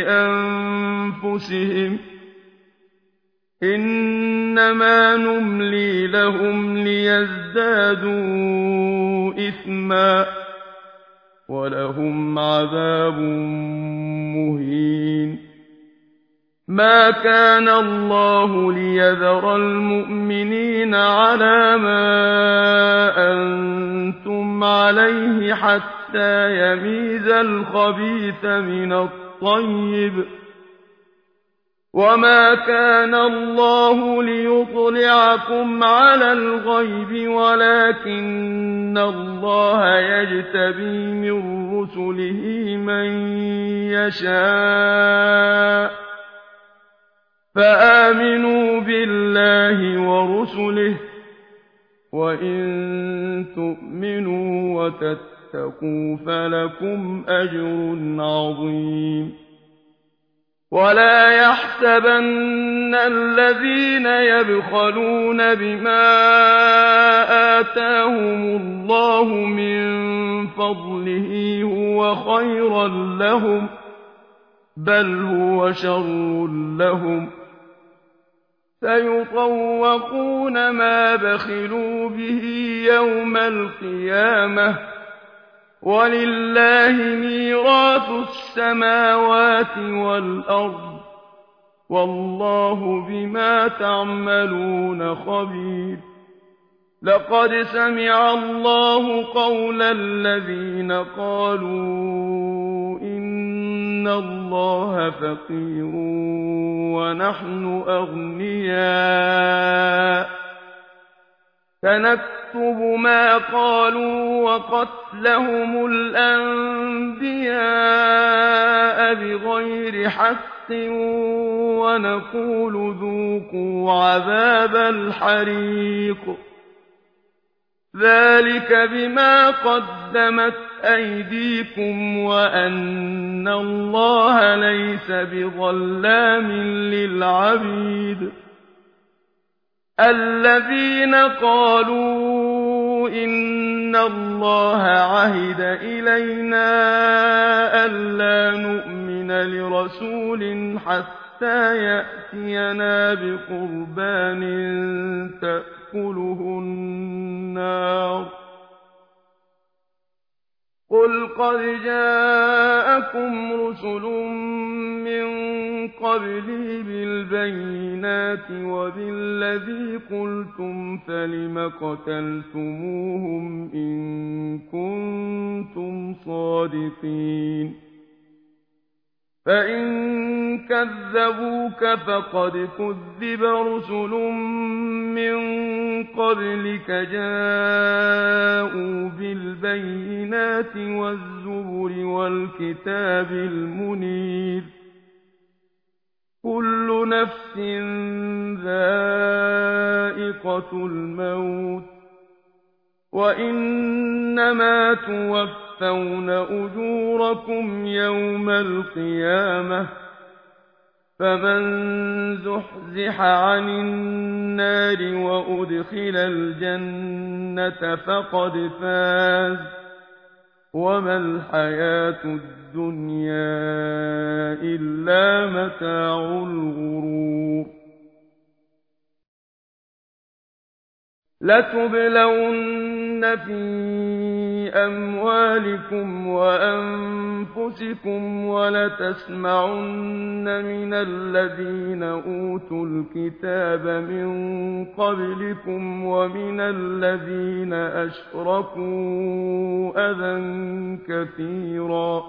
لأنفسهم إنما نملي لهم ليزدادوا إثما ولهم عذاب مهين ما كان الله ليذر المؤمنين على ما أنتم عليه حتى يميز الخبيث من الطيب وما كان الله ليطلعكم على الغيب ولكن الله يجتبي من رسله من يشاء فآمنوا بالله ورسله وإن تؤمنوا وتتقوا فلكم أجر عظيم ولا يحسبن الذين يبخلون بما آتاهم الله من فضله هو خيرا لهم بل هو شر لهم سيطوقون ما بخلوا به يوم القيامة ولله ميراث السماوات والأرض والله بما تعملون خبير لقد سمع الله قول الذين قالوا إن الله فقير ونحن أغنياء سنكتب ما قالوا وقتلهم الأنبياء بغير حق ونقول ذوقوا عذاب الحريق ذلك بما قدمت أيديكم وأن الله ليس بظلام للعبيد الذين قالوا إن الله عهد إلينا ألا نؤمن لرسول حتى يأتينا بقربان تأكله النار قل قد جاءكم رسل من قبلي بالبينات وبالذي قلتم فلم قتلتموهم إن كنتم صادقين فإن كذبوك فقد كذب رسل من قبلك جاءوا بالبينات والزبر والكتاب المنير كل نفس ذائقة الموت وإنما توفون أجوركم يوم القيامة فمن زحزح عن النار وأدخل الجنة فقد فاز وما الحياة الدنيا إلا متاع الغرور لتبلون في أموالكم وأنفسكم ولتسمعن من الذين أوتوا الكتاب من قبلكم ومن الذين أشركوا أذى كثيرا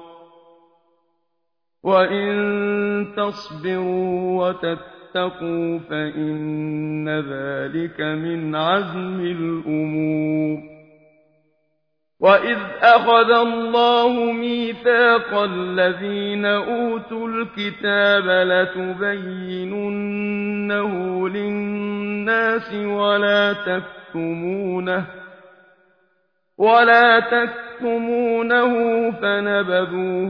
وإن تصبروا وتتقوا فإن ذلك من عزم الأمور وإذ أخذ الله ميثاق الذين أوتوا الكتاب لتبيننه للناس ولا تكتمونه فنبذوه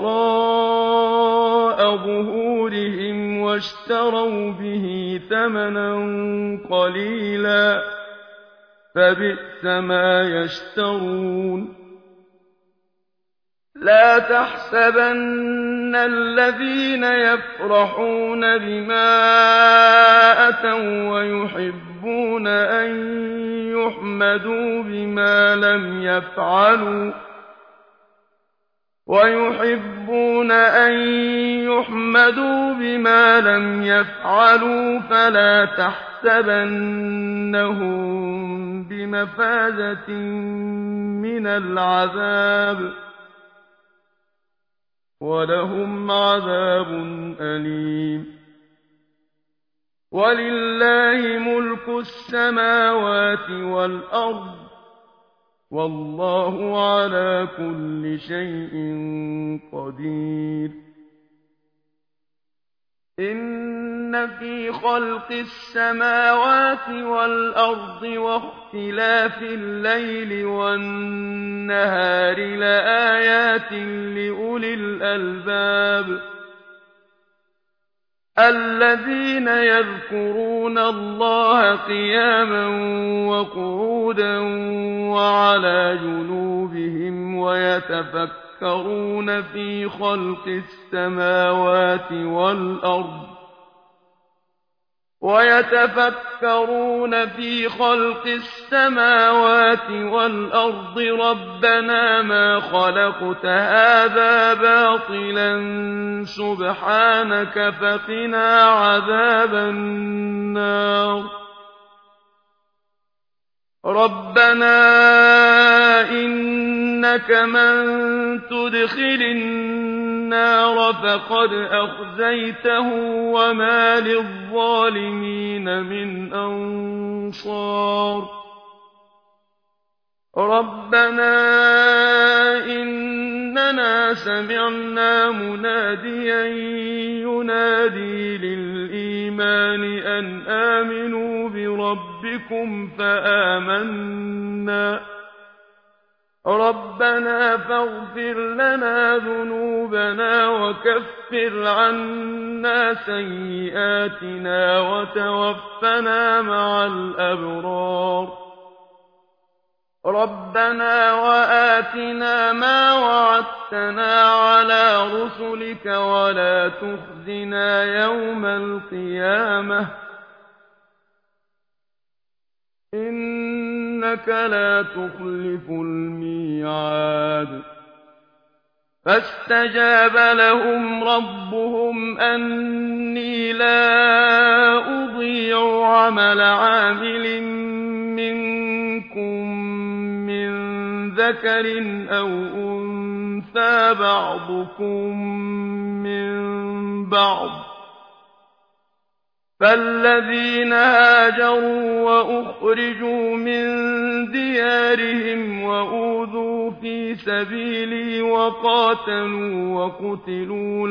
وراء ظهورهم واشتروا به ثمنا قليلا فبئس ما يشترون لا تحسبن الذين يفرحون بما أتوا ويحبون أن يحمدوا بما لم يفعلوا فلا تحسبنهم بمفازة من العذاب ولهم عذاب أليم ولله ملك السماوات والأرض والله على كل شيء قدير إن في خلق السماوات والأرض واختلاف الليل والنهار لآيات لأولي الألباب الذين يذكرون الله قياما وقعودا وعلى جنوبهم ويتفكرون في خلق السماوات والأرض ربنا ما خلقت هذا باطلا سبحانك فقنا عذاب النار ربنا إنك من تدخل النار فقد أخزيته وما للظالمين من أنصار ربنا إننا سمعنا مناديا ينادي للإيمان أن آمنوا بربكم فآمنا ربنا فاغفر لنا ذنوبنا وكفر عنا سيئاتنا وتوفنا مع الأبرار ربنا وآتنا ما وعدتنا على رسلك ولا تخزنا يوم القيامة إنك لا تخلف الميعاد فاستجاب لهم ربهم أني لا أضيع عمل عامل منكم من ذكر أو أنثى بعضكم من بعض فالذين هاجروا وأخرجوا من ديارهم وأوذوا في سبيلي وقاتلوا وقتلوا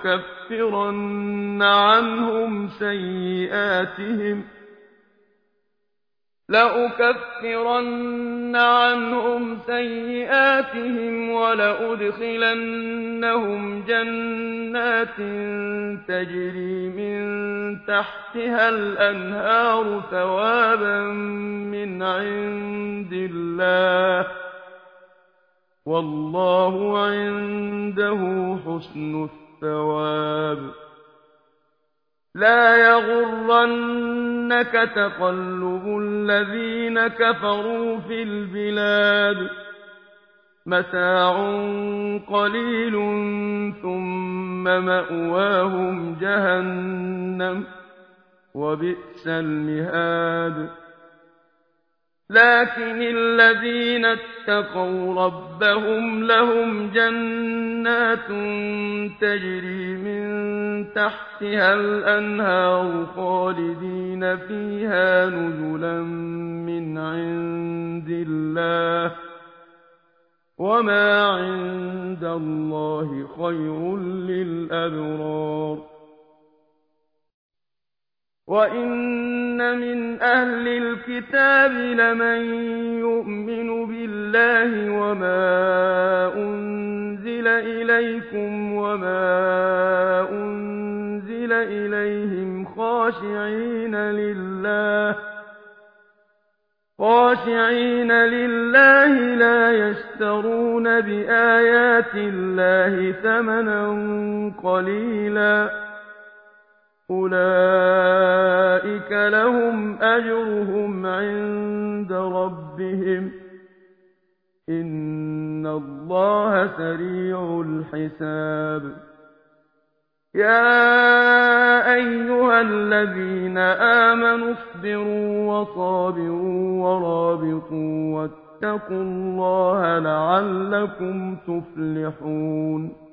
لأكفرن عنهم سيئاتهم ولأدخلنهم جنات تجري من تحتها الأنهار ثوابا من عند الله والله عنده حسن الثواب لا يغرنك تقلب الذين كفروا في البلاد متاع قليل ثم مأواهم جهنم وبئس المهاد لكن الذين اتقوا ربهم لهم جنات تجري من تحتها الأنهار خالدين فيها نزلا من عند الله وما عند الله خير للأبرار وَإِنَّ مِنْ أَهْلِ الْكِتَابِ لَمَن يُؤْمِنُ بِاللَّهِ وَمَا أُنزِلَ إِلَيْكُمْ وَمَا أُنزِلَ إِلَيْهِمْ خاشعين لله لا يشترون بآيات الله ثمنا قليلا أولئك لهم أجرهم عند ربهم إن الله سريع الحساب يا أيها الذين آمنوا اصبروا وصابروا ورابطوا واتقوا الله لعلكم تفلحون